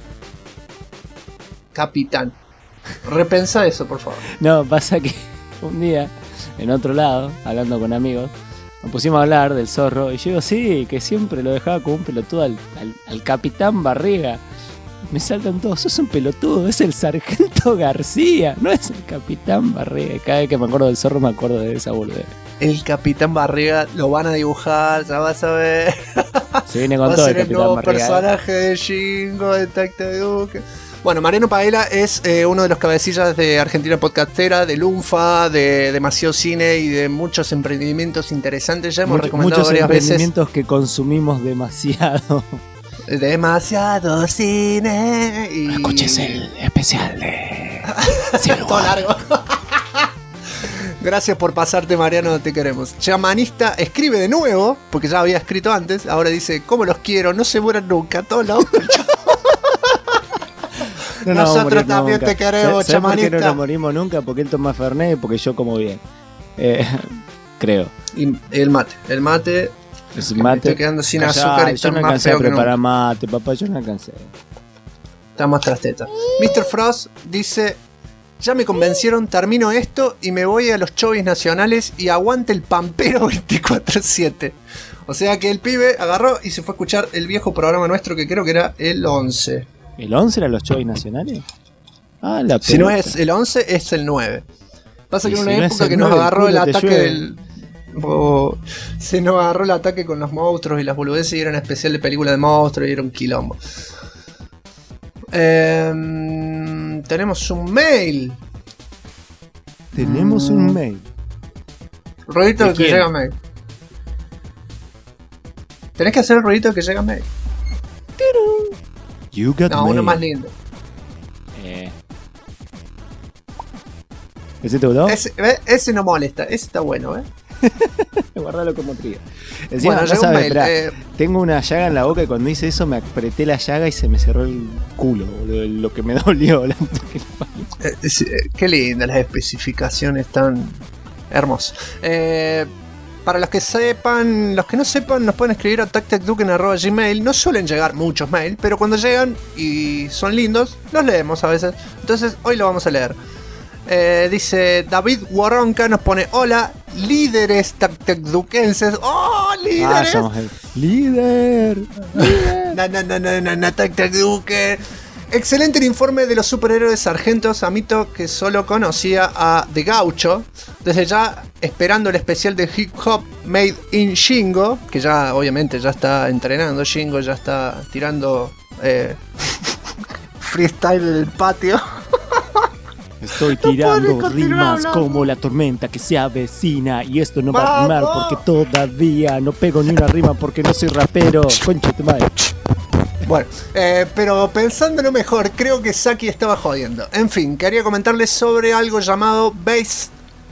Capitán. Repensa eso, por favor. No, pasa que un día, en otro lado, hablando con amigos, nos pusimos a hablar del zorro. Y yo digo, sí, que siempre lo dejaba como un pelotudo al Capitán Barriga. Me saltan todos, sos un pelotudo, es el Sargento García, no es el Capitán Barriga. Cada vez que me acuerdo del zorro me acuerdo de esa boludez. El Capitán Barriga lo van a dibujar, ya vas a ver. Se viene con va todo a el ser el Capitán nuevo Barriga. Personaje de Shingo, de Tac Tac Duken. Bueno, Mariano Paguela es uno de los cabecillas de Argentina Podcastera, de Lunfa, de Demasiado Cine y de muchos emprendimientos interesantes. Ya hemos recomendado varias veces. Muchos emprendimientos que consumimos demasiado. Demasiado cine y... Escuches el especial de... Todo largo. Gracias por pasarte, Mariano, te queremos. Chamanista escribe de nuevo, porque ya había escrito antes. Ahora dice, ¿cómo los quiero? No se mueran nunca, todos los... Nosotros también nunca. Te queremos, Chamanista. ¿Por qué no nos morimos nunca? Porque él toma Fernet, porque yo como bien. Creo. Y el mate. Es mate. Me estoy quedando sin azúcar y yo no alcancé a preparar mate, papá, yo no alcancé. Está más trasteta. Mr. Frost dice: ya me convencieron, termino esto y me voy a los chovis nacionales y aguante el pampero 24/7. O sea que el pibe agarró y se fue a escuchar el viejo programa nuestro que creo que era el 11. ¿El 11 era los chovis nacionales? Ah, la pelota. Si no es el 11, es el 9. Pasa que en una si época no que nos 9, agarró el ataque llueve. del... se nos agarró el ataque con los monstruos y las boludeces y era una especial de película de monstruos y era un quilombo. Tenemos un mail. Tenemos un mail. Ruidito ¿De que quién? llega mail. Tenés que hacer el ruidito que llega mail. You got No, mail. uno más lindo. ¿Ese te gustó? Ese no molesta, ese está bueno, Guardalo como trío. Bueno, no llegó un sabes, mail. tengo una llaga en la boca y cuando hice eso me apreté la llaga y se me cerró el culo, boludo, lo que me dolió. Qué lindas las especificaciones tan hermosas. Para los que sepan, los que no sepan, nos pueden escribir a tactacduken@gmail. No suelen llegar muchos mails, pero cuando llegan y son lindos, los leemos a veces. Entonces, hoy lo vamos a leer. Dice David Warronca, nos pone: hola, líderes tactacdukenses. ¡Oh, líderes! Somos el líder. No, tactacduken. Excelente el informe de los superhéroes sargentos. Admito que solo conocía a The Gaucho. Desde ya esperando el especial de Hip Hop Made in Shingo, que ya obviamente ya está entrenando. Shingo ya está tirando freestyle en el patio. Estoy tirando rimas como la tormenta que se avecina. Y esto no va a rimar porque todavía no pego ni una rima porque no soy rapero. Concha tu madre. Bueno, pero pensándolo mejor, creo que Saki estaba jodiendo. En fin, quería comentarles sobre algo llamado Beast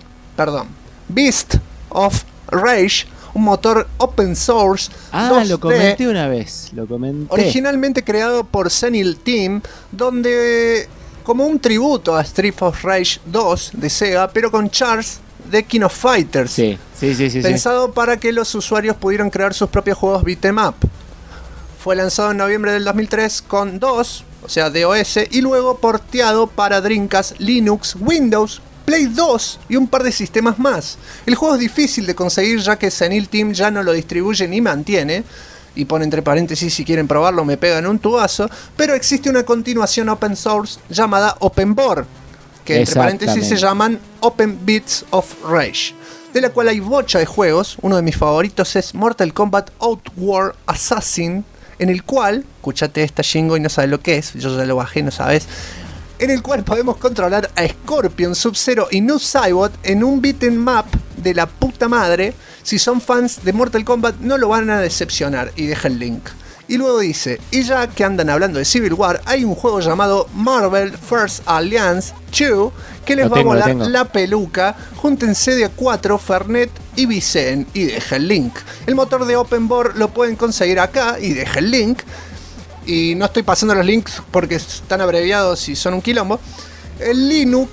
of Rage, un motor open source 2D, lo comenté una vez, lo comenté. Originalmente creado por Senil Team, donde como un tributo a Street of Rage 2 de Sega, pero con Charles de King of Fighters. Sí. Pensado para que los usuarios pudieran crear sus propios juegos beat'em up. Fue lanzado en noviembre del 2003 con DOS, o sea DOS, y luego porteado para Dreamcast, Linux, Windows, Play 2 y un par de sistemas más. El juego es difícil de conseguir ya que Senil Team ya no lo distribuye ni mantiene, y pone entre paréntesis: si quieren probarlo me pegan un tubazo, pero existe una continuación open source llamada OpenBOR, que entre paréntesis se llaman Open Beats of Rage, de la cual hay bocha de juegos. Uno de mis favoritos es Mortal Kombat Outward Assassin, en el cual, escuchate esta, Shingo, y no sabes lo que es, yo ya lo bajé, no sabes, en el cual podemos controlar a Scorpion, Sub-Zero y Noob Saibot en un beat'em up de la puta madre. Si son fans de Mortal Kombat no lo van a decepcionar, y deja el link. Y luego dice: y ya que andan hablando de Civil War, hay un juego llamado Marvel First Alliance 2 que les va a volar la peluca. Júntense de a 4, Fernet y Vicen, y deja el link. El motor de OpenBOR lo pueden conseguir acá, y deja el link. Y no estoy pasando los links porque están abreviados y son un quilombo. En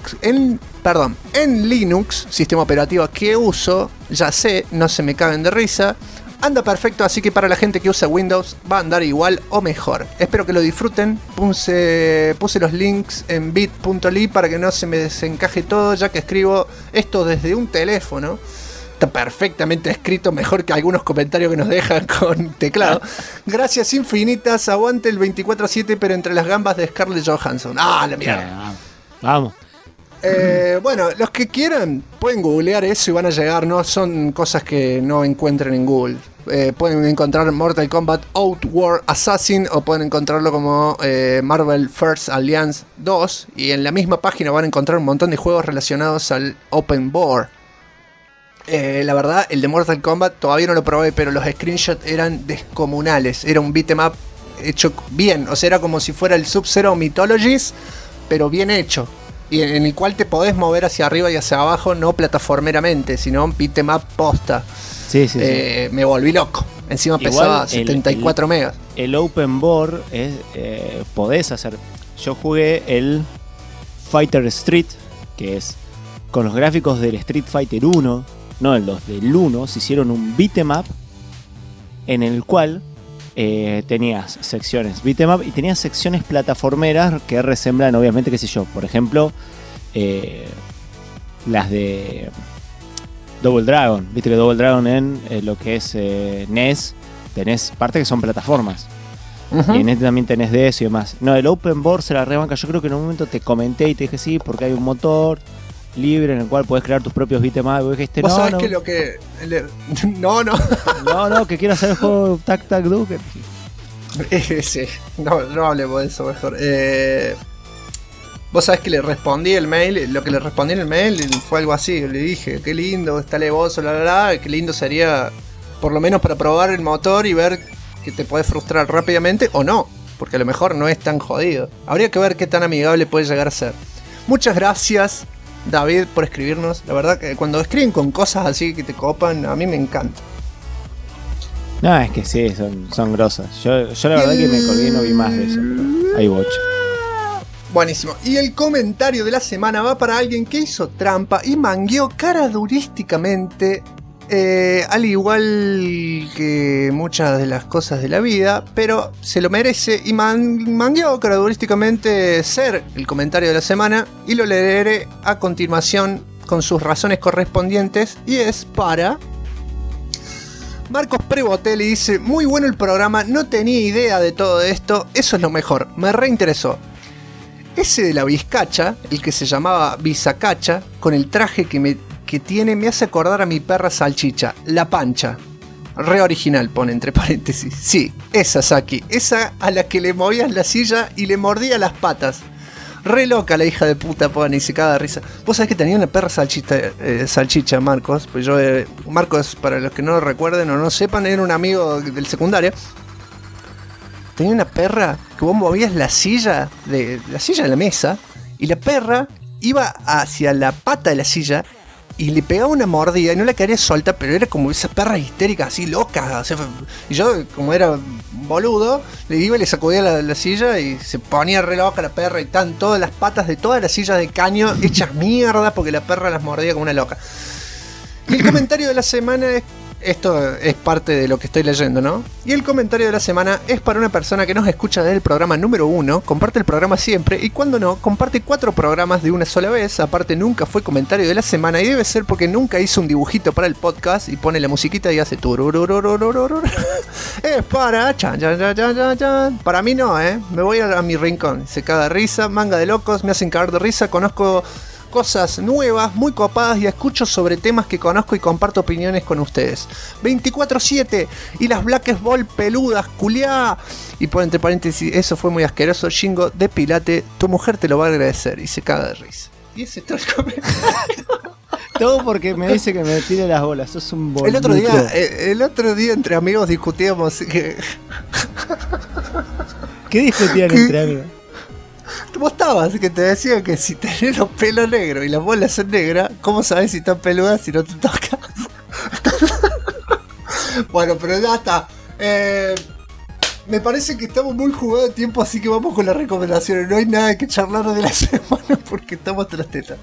Linux, sistema operativo que uso, ya sé, no se me caben de risa, anda perfecto, así que para la gente que usa Windows va a andar igual o mejor. Espero que lo disfruten. Puse los links en bit.ly para que no se me desencaje todo, ya que escribo esto desde un teléfono. Está perfectamente escrito, mejor que algunos comentarios que nos dejan con teclado. Gracias infinitas, aguante el 24/7, pero entre las gambas de Scarlett Johansson. ¡Ah, la mierda! Vamos. Bueno, los que quieran pueden googlear eso y van a llegar. No son cosas que no encuentren en Google. Pueden encontrar Mortal Kombat Outward Assassin, o pueden encontrarlo como Marvel First Alliance 2, y en la misma página van a encontrar un montón de juegos relacionados al OpenBOR. La verdad, el de Mortal Kombat todavía no lo probé, pero los screenshots eran descomunales. Era un beat'em up hecho bien, o sea, era como si fuera el Sub-Zero Mythologies, pero bien hecho, y en el cual te podés mover hacia arriba y hacia abajo, no plataformeramente, sino beat'em up posta. Sí. Me volví loco. Encima igual pesaba 74 megas. El OpenBOR es, podés hacer. Yo jugué el Fighter Street, que es con los gráficos del Street Fighter 1, no el 2, del 1, se hicieron un beat'em up en el cual tenías secciones beat'em up y tenías secciones plataformeras que resemblan, obviamente, qué sé yo, por ejemplo, las de Double Dragon. Viste que Double Dragon en lo que es NES tenés partes que son plataformas. Uh-huh. Y en este también tenés de eso y demás. No, el OpenBOR se la rebanca. Yo creo que en un momento te comenté y te dije sí, porque hay un motor libre en el cual puedes crear tus propios beat'em up. Y vos dijiste, ¿vos sabés no. Que lo que... No. No, que quiero hacer el juego Tac Tac Duke. Sí, no hablemos de eso mejor. Vos sabés que le respondí el mail. Lo que le respondí en el mail fue algo así. Le dije, qué lindo, está levoso, qué lindo sería, por lo menos para probar el motor y ver que te podés frustrar rápidamente o no, porque a lo mejor no es tan jodido. Habría que ver qué tan amigable puede llegar a ser. Muchas gracias, David, por escribirnos. La verdad que cuando escriben con cosas así que te copan, a mí me encanta. No, es que sí, son grosas. Yo la verdad que me colgué y no vi más de eso, pero hay bocha. Buenísimo. Y el comentario de la semana va para alguien que hizo trampa y mangueó caradurísticamente al igual que muchas de las cosas de la vida, pero se lo merece y mangueó característicamente ser el comentario de la semana, y lo leeré a continuación con sus razones correspondientes, y es para Marcos Prebotelli. Dice: muy bueno el programa, no tenía idea de todo esto, eso es lo mejor, me reinteresó. Ese de la bizcacha, el que se llamaba bisacacha, con el traje que tiene, me hace acordar a mi perra salchicha, la Pancha. Re original, pone entre paréntesis. Sí, esa Saki, esa a la que le movías la silla y le mordía las patas. Re loca la hija de puta, pone, y se caga de risa. Vos sabés que tenía una perra salchicha, Marcos. Pues yo, Marcos, para los que no lo recuerden o no sepan, era un amigo del secundario. Tenía una perra que vos movías la silla de la mesa, y la perra iba hacia la pata de la silla y le pegaba una mordida y no la quería suelta, pero era como esa perra histérica, así loca. O sea, y yo, como era boludo, le iba y le sacudía la silla y se ponía re loca la perra, y estaban todas las patas de todas las sillas de caño hechas mierda porque la perra las mordía como una loca. Y el comentario de la semana es... Esto es parte de lo que estoy leyendo, ¿no? Y el comentario de la semana es para una persona que nos escucha desde el programa número 1, comparte el programa siempre, y cuando no, comparte 4 programas de una sola vez. Aparte, nunca fue comentario de la semana, y debe ser porque nunca hizo un dibujito para el podcast y pone la musiquita y hace turururururururur. Es para... Chan, chan, chan, chan, chan, chan. Para mí no, me voy a mi rincón. Se caga de risa, manga de locos, me hacen cagar de risa, conozco cosas nuevas, muy copadas, y escucho sobre temas que conozco y comparto opiniones con ustedes. 24/7 y las Black Ball peludas, culiá. Y por entre paréntesis, eso fue muy asqueroso, Shingo, depilate, tu mujer te lo va a agradecer, y se caga de risa. Y ese es todo el comentario. Todo porque me dice que me tire las bolas, sos un boludo. El otro día entre amigos discutíamos que... ¿Qué discutían entre amigos? Vos estabas, que te decía que si tenés los pelos negros y las bolas son negras, ¿cómo sabés si están peludas si no te tocas? Bueno, pero ya está. Me parece que estamos muy jugados de tiempo, así que vamos con las recomendaciones. No hay nada que charlar de la semana porque estamos tras tetas.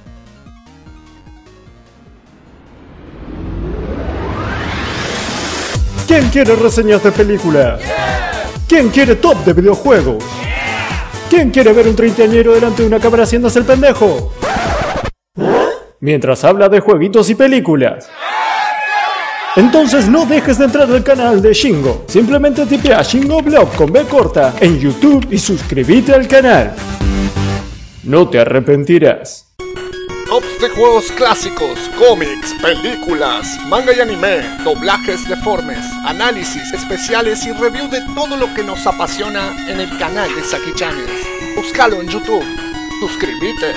¿Quién quiere reseñas de película? ¿Quién quiere top de videojuegos? ¿Quién quiere ver un treintañero delante de una cámara haciéndose el pendejo? Mientras habla de jueguitos y películas. Entonces no dejes de entrar al canal de Shingo. Simplemente tipea Shingo Blog con B corta en YouTube y suscríbete al canal. No te arrepentirás. Tops de juegos clásicos, cómics, películas, manga y anime, doblajes deformes, análisis especiales y review de todo lo que nos apasiona en el canal de Saki Channels. Búscalo en YouTube. Suscríbete.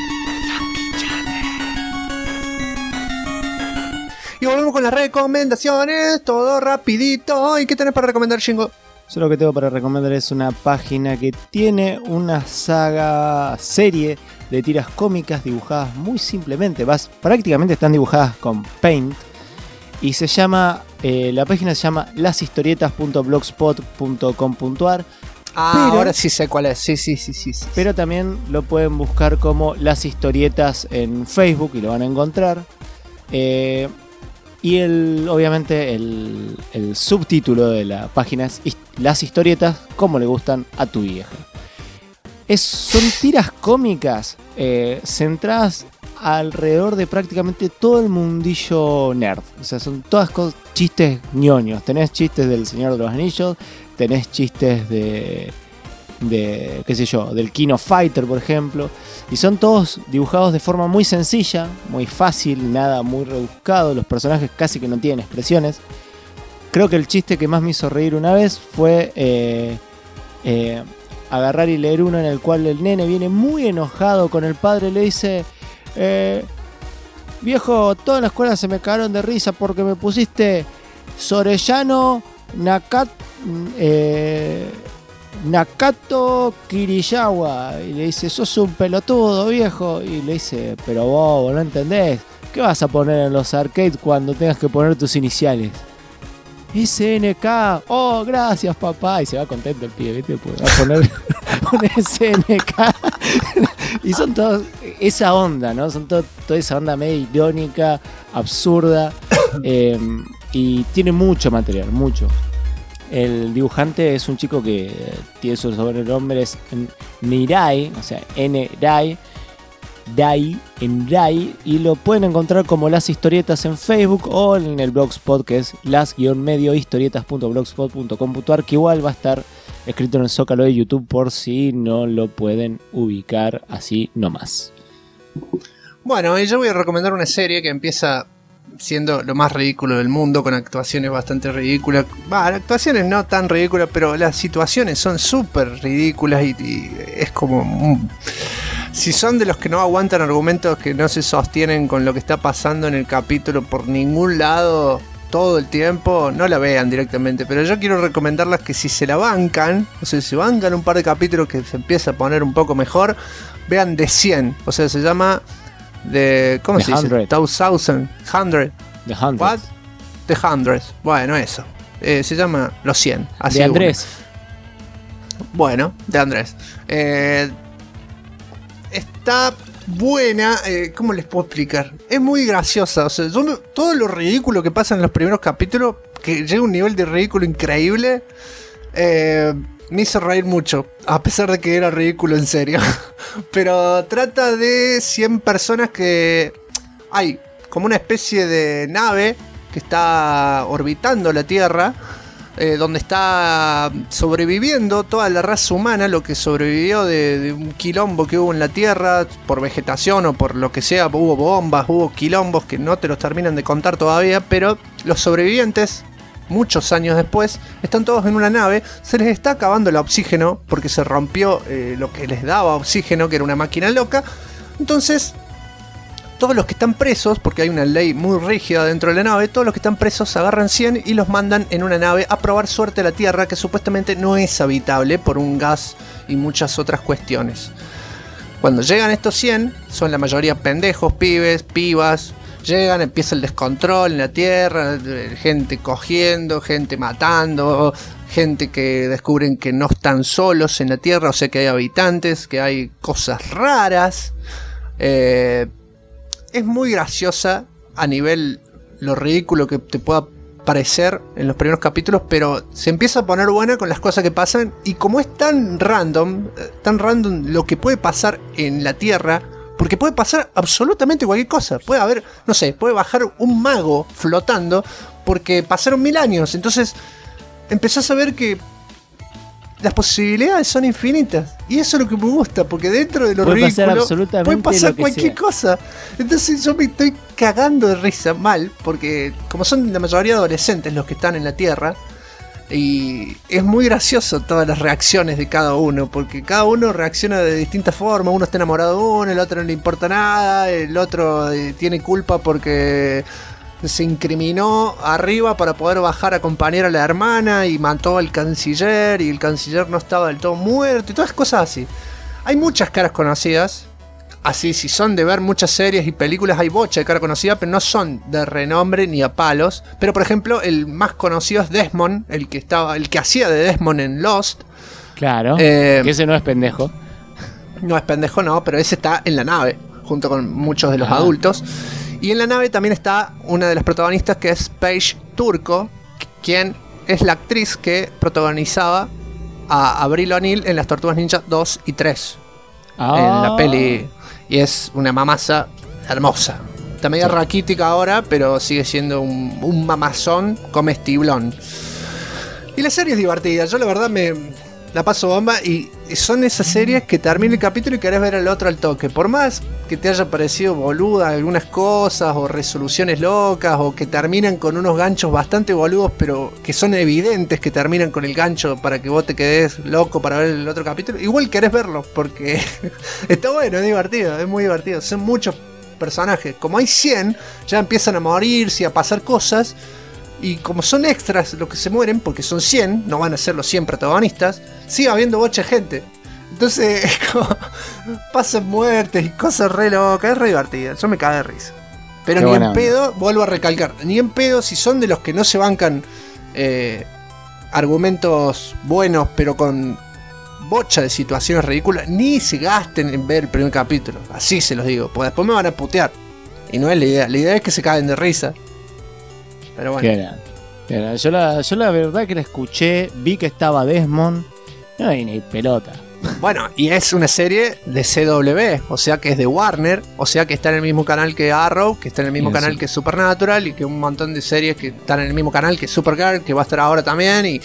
Y volvemos con las recomendaciones, todo rapidito. ¿Y qué tenés para recomendar, Shingo? Yo lo que tengo para recomendar es una página que tiene una serie de tiras cómicas dibujadas muy simplemente. Prácticamente están dibujadas con Paint. Y se llama, la página se llama lashistorietas.blogspot.com.ar. Pero, ahora sí sé cuál es, sí. Pero también lo pueden buscar como Las Historietas en Facebook y lo van a encontrar. Y obviamente el subtítulo de la página es Las Historietas como le gustan a tu vieja. Son tiras cómicas centradas alrededor de prácticamente todo el mundillo nerd. O sea, son todas chistes ñoños. Tenés chistes del Señor de los Anillos, tenés chistes de qué sé yo, del King of Fighter, por ejemplo. Y son todos dibujados de forma muy sencilla, muy fácil, nada muy rebuscado. Los personajes casi que no tienen expresiones. Creo que el chiste que más me hizo reír una vez fue agarrar y leer uno en el cual el nene viene muy enojado con el padre y le dice: viejo, toda la escuela se me cagaron de risa porque me pusiste Sorellano Nakato Kiriyawa. Y le dice: sos un pelotudo, viejo. Y le dice: pero vos no entendés, ¿qué vas a poner en los arcades cuando tengas que poner tus iniciales? SNK. Oh, gracias, papá. Y se va contento el pibe, ¿viste? Pues va a poner SNK. Y son todos esa onda, ¿no? Son toda esa onda medio irónica, absurda. Y tiene mucho material, mucho. El dibujante es un chico que tiene su sobrenombre es Nirai, o sea, N-Rai, Dai, y lo pueden encontrar como Las Historietas en Facebook o en el blogspot que es las-mediohistorietas.blogspot.com.ar, que igual va a estar escrito en el zócalo de YouTube por si no lo pueden ubicar así nomás. Bueno, y yo voy a recomendar una serie que empieza siendo lo más ridículo del mundo, con actuaciones bastante ridículas. Actuaciones no tan ridículas, pero las situaciones son súper ridículas y es como... Si son de los que no aguantan argumentos que no se sostienen con lo que está pasando en el capítulo por ningún lado todo el tiempo, no la vean directamente. Pero yo quiero recomendarlas que si se la bancan, o sea, si bancan un par de capítulos que se empieza a poner un poco mejor, vean The 100. O sea, se llama... ¿Cómo se dice? 100. The 100. What? The 100. Bueno, eso. Se llama Los 100. Así de Andrés. Bueno, de Andrés. Está buena. ¿Cómo les puedo explicar? Es muy graciosa. O sea, todo lo ridículo que pasa en los primeros capítulos, que llega a un nivel de ridículo increíble, me hizo reír mucho, a pesar de que era ridículo en serio. Pero trata de 100 personas que... Hay como una especie de nave que está orbitando la Tierra, donde está sobreviviendo toda la raza humana, lo que sobrevivió de un quilombo que hubo en la Tierra, por vegetación o por lo que sea. Hubo bombas, hubo quilombos que no te los terminan de contar todavía, pero los sobrevivientes... Muchos años después, están todos en una nave, se les está acabando el oxígeno porque se rompió lo que les daba oxígeno, que era una máquina loca. Entonces, todos los que están presos, porque hay una ley muy rígida dentro de la nave, todos los que están presos agarran 100 y los mandan en una nave a probar suerte a la Tierra, que supuestamente no es habitable por un gas y muchas otras cuestiones. Cuando llegan estos 100, son la mayoría pendejos, pibes, pibas. Llegan, empieza el descontrol en la Tierra, gente cogiendo, gente matando, gente que descubren que no están solos en la Tierra, o sea que hay habitantes, que hay cosas raras. Es muy graciosa a nivel lo ridículo que te pueda parecer en los primeros capítulos, pero se empieza a poner buena con las cosas que pasan, y como es tan random lo que puede pasar en la Tierra, porque puede pasar absolutamente cualquier cosa. Puede haber, no sé, puede bajar un mago flotando porque pasaron 1000 años. Entonces empezás a ver que las posibilidades son infinitas. Y eso es lo que me gusta, porque dentro de lo puede ridículo puede pasar cualquier sea. cosa. Entonces yo me estoy cagando de risa mal, porque como son la mayoría adolescentes los que están en la Tierra, y es muy gracioso todas las reacciones de cada uno, porque cada uno reacciona de distintas formas. Uno está enamorado de uno, el otro no le importa nada, el otro tiene culpa porque se incriminó arriba para poder bajar a acompañar a la hermana y mató al canciller, y el canciller no estaba del todo muerto, y todas cosas así. Hay muchas caras conocidas. Así, si son de ver muchas series y películas, hay bocha de cara conocida, pero no son de renombre ni a palos. Pero por ejemplo, el más conocido es Desmond, el que hacía de Desmond en Lost. Claro, que ese no es pendejo. No es pendejo, no, pero ese está en la nave, junto con muchos de los adultos. Y en la nave también está una de las protagonistas, que es Paige Turco, quien es la actriz que protagonizaba a Avril O'Neil en Las Tortugas Ninja 2 y 3. En la peli. Y es una mamaza hermosa. Está media raquítica ahora, pero sigue siendo un mamazón comestiblón. Y la serie es divertida. Yo la verdad me la paso bomba. Y son esas series que termina el capítulo y querés ver el otro al toque. Por más que te haya parecido boluda algunas cosas, o resoluciones locas, o que terminan con unos ganchos bastante boludos, pero que son evidentes que terminan con el gancho para que vos te quedes loco para ver el otro capítulo, igual querés verlo, porque está bueno, es divertido, es muy divertido. Son muchos personajes. Como hay 100, ya empiezan a morirse y a pasar cosas. Y como son extras los que se mueren, porque son 100, no van a ser los 100 protagonistas, sigue habiendo bocha de gente. Entonces, como, pasan muertes y cosas re locas, es re divertida. Yo me cago de risa. Pero qué ni en pedo, vuelvo a recalcar, ni en pedo si son de los que no se bancan argumentos buenos, pero con bocha de situaciones ridículas, ni se gasten en ver el primer capítulo. Así se los digo, porque después me van a putear. Y no es la idea es que se caguen de risa. Pero bueno. Qué grande. Yo la verdad que la escuché, vi que estaba Desmond, no hay ni pelota. Bueno, y es una serie de CW, o sea que es de Warner, o sea que está en el mismo canal que Arrow, que está en el mismo canal que Supernatural, y que un montón de series que están en el mismo canal que Supergirl, que va a estar ahora también, y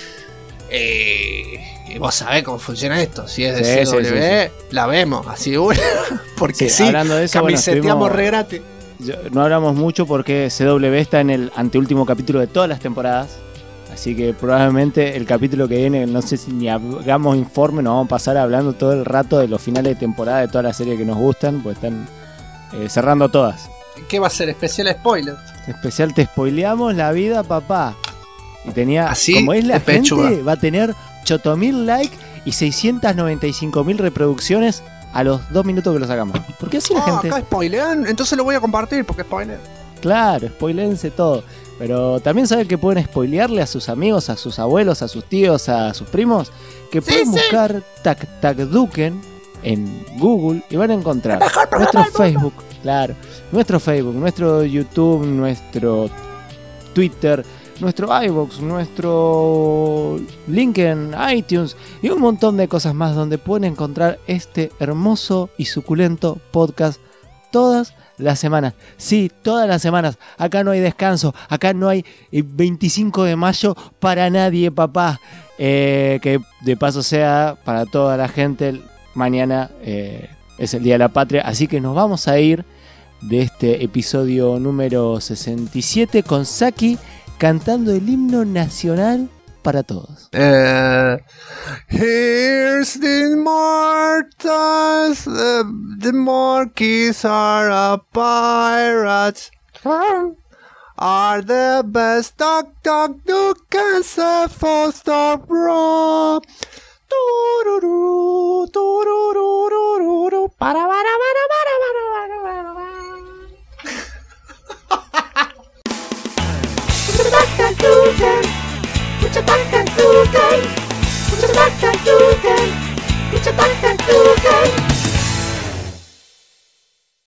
vos sabés cómo funciona esto. Si es de CW, la vemos, así de una, porque sí, hablando de eso, camiseteamos re gratis. No hablamos mucho porque CW está en el anteúltimo capítulo de todas las temporadas. Así que probablemente el capítulo que viene, no sé si ni hagamos informe, nos vamos a pasar hablando todo el rato de los finales de temporada de todas las series que nos gustan, pues están cerrando todas. ¿Qué va a ser? ¿Especial spoiler? Especial te spoileamos la vida, papá. Y tenía, ¿así? Como es la gente, Pechuga. va a tener 8.000 likes y 695.000 reproducciones a los 2 minutos que lo sacamos. ¿Por qué así la gente? Acá spoilean, entonces lo voy a compartir porque spoiler. Claro, spoilense todo. Pero también saben que pueden spoilearle a sus amigos, a sus abuelos, a sus tíos, a sus primos, que pueden buscar Tac Tac Duken en Google y van a encontrar nuestro Facebook, claro, nuestro YouTube, nuestro Twitter, nuestro iVoox, nuestro link en iTunes y un montón de cosas más donde pueden encontrar este hermoso y suculento podcast todas las semanas. Sí, todas las semanas. Acá no hay descanso. Acá no hay 25 de mayo para nadie, papá. Que de paso sea para toda la gente. Mañana es el Día de la Patria. Así que nos vamos a ir de este episodio número 67 con Saki cantando el himno nacional para todos. Here's the immortals, the monkeys are a pirates, are the best Tac Tac Dukens for stop wrong. Tururú, tururú, tururú, para,